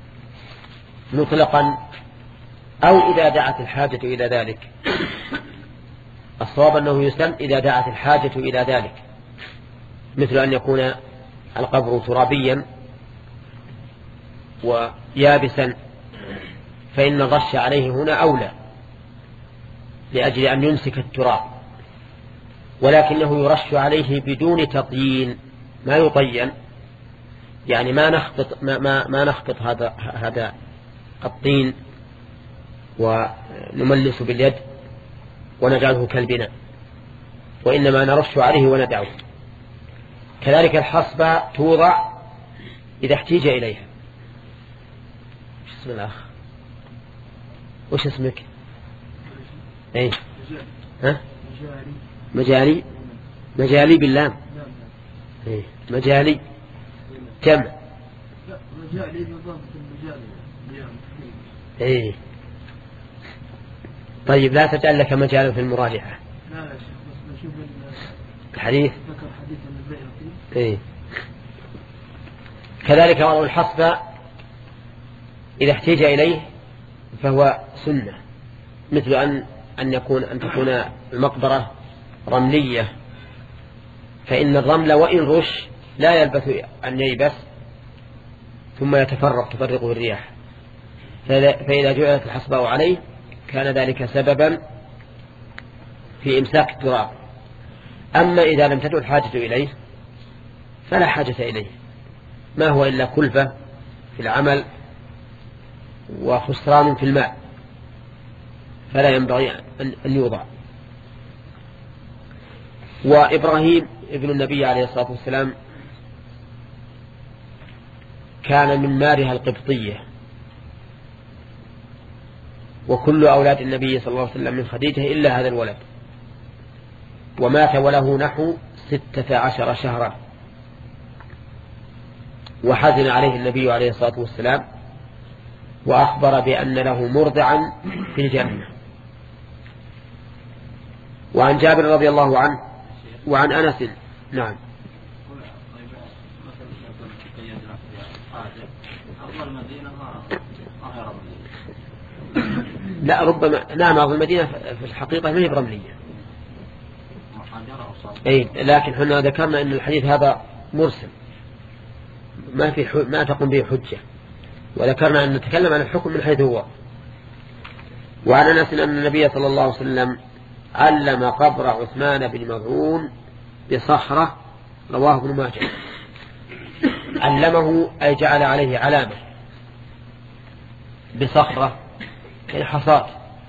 مطلقا أو إذا دعت الحاجة إلى ذلك؟ الصواب أنه يسمى إذا دعت الحاجة إلى ذلك، مثل أن يكون القبر ترابيا ويابسا فإن الرش عليه هنا أولى لأجل أن يمسك التراب، ولكنه يرش عليه بدون تطيين، ما يطين، يعني ما نخبط ما ما, ما نخبط هذا هذا الطين ونملس باليد ونجعله كالبناء، وإنما نرش عليه وندعه. كذلك الحصبة توضع إذا احتيج إليها. اسم الأخ وش اسمك؟ ايه ها؟ مجاري. مجالي باللام. إيه مجالي جمع. مجالي بضابط المجالي. إيه طيب لا تجعل لك مجال في المراجعة. لا لا شيخ بس نشوف الحديث. ذكر حديث البيهقي. إيه كذلك وضع الحصبة إذا احتاج إليه فهو سنة، مثل أن أن يكون أن تكون المقبرة رملية، فإن الرمل وإن رش لا يلبث أن ييبس ثم يتفرق تفرقه الرياح، فإذا جعلت الحصبة عليه كان ذلك سببا في إمساك التراب. أما إذا لم تدع الحاجة إليه فلا حاجة إليه، ما هو إلا كلفة في العمل وخسران في الماء، فلا ينبغي أن يوضع. وإبراهيم ابن النبي عليه الصلاة والسلام كان من مارها القبطية، وكل أولاد النبي صلى الله عليه وسلم من خديجة إلا هذا الولد، ومات وله نحو ستة عشر شهرا، وحزن عليه النبي عليه الصلاة والسلام وأخبر بأن له مرضعا في الجنة. وعن جابر رضي الله عنه وعن أنس. نعم. لا ربما نعم أرض المدينة في الحقيقة ما هي برملية، أي لكن حنا ذكرنا أن الحديث هذا مرسل ما في ما تقوم به حجة، وذكرنا أن نتكلم عن الحكم من حيث هو. وعن أنس أن النبي صلى الله عليه وسلم علم قبر عثمان بن مظعون بصخرة، رواه ابن ماجه. علمه أي جعل عليه علامة بصخرة أي حصاة،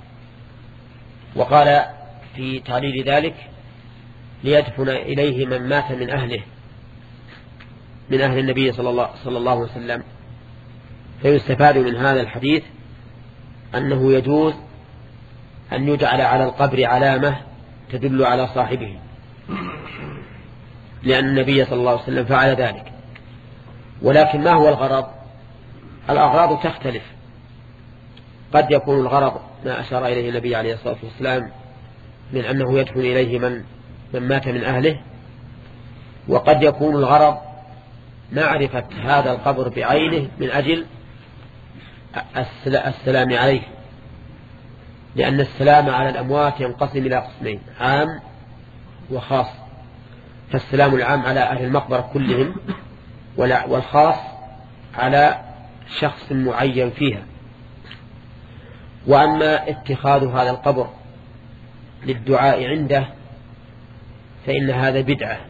وقال في تعليل ذلك ليدفن إليه من مات من أهله من أهل النبي صلى الله, صلى الله عليه وسلم. فيستفاد من هذا الحديث أنه يجوز أن يجعل على القبر علامة تدل على صاحبه، لأن النبي صلى الله عليه وسلم فعل ذلك. ولكن ما هو الغرض؟ الأغراض تختلف، قد يكون الغرض ما أشار إليه النبي عليه الصلاة والسلام من أنه يدفن إليه من, من مات من أهله، وقد يكون الغرض معرفة هذا القبر بعينه من أجل السلام عليه، لأن السلام على الأموات ينقسم إلى قسمين، عام وخاص. فالسلام العام على أهل المقبرة كلهم، والخاص على شخص معين فيها. وأما اتخاذ هذا القبر للدعاء عنده فإن هذا بدعة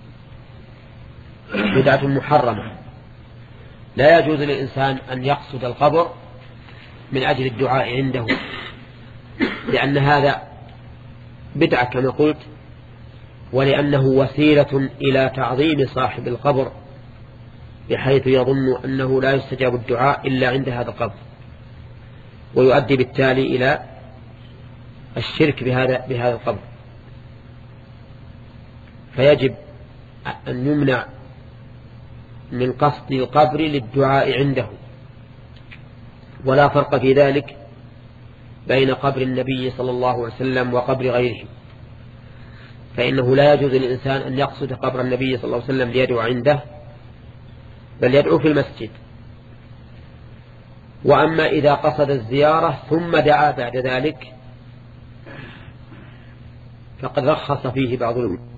بدعة محرمة. لا يجوز للإنسان أن يقصد القبر من أجل الدعاء عنده، لأن هذا بدعة كما قلت، ولأنه وسيلة إلى تعظيم صاحب القبر، بحيث يظن أنه لا يستجاب الدعاء إلا عند هذا القبر، ويؤدي بالتالي إلى الشرك بهذا بهذا القبر. فيجب أن يمنع من قصد القبر للدعاء عنده. ولا فرق في ذلك بين قبر النبي صلى الله عليه وسلم وقبر غيره، فإنه لا يجوز للإنسان أن يقصد قبر النبي صلى الله عليه وسلم ليدعو عنده، بل يدعو في المسجد. وأما إذا قصد الزيارة ثم دعا بعد ذلك فقد رخص فيه بعض العلماء.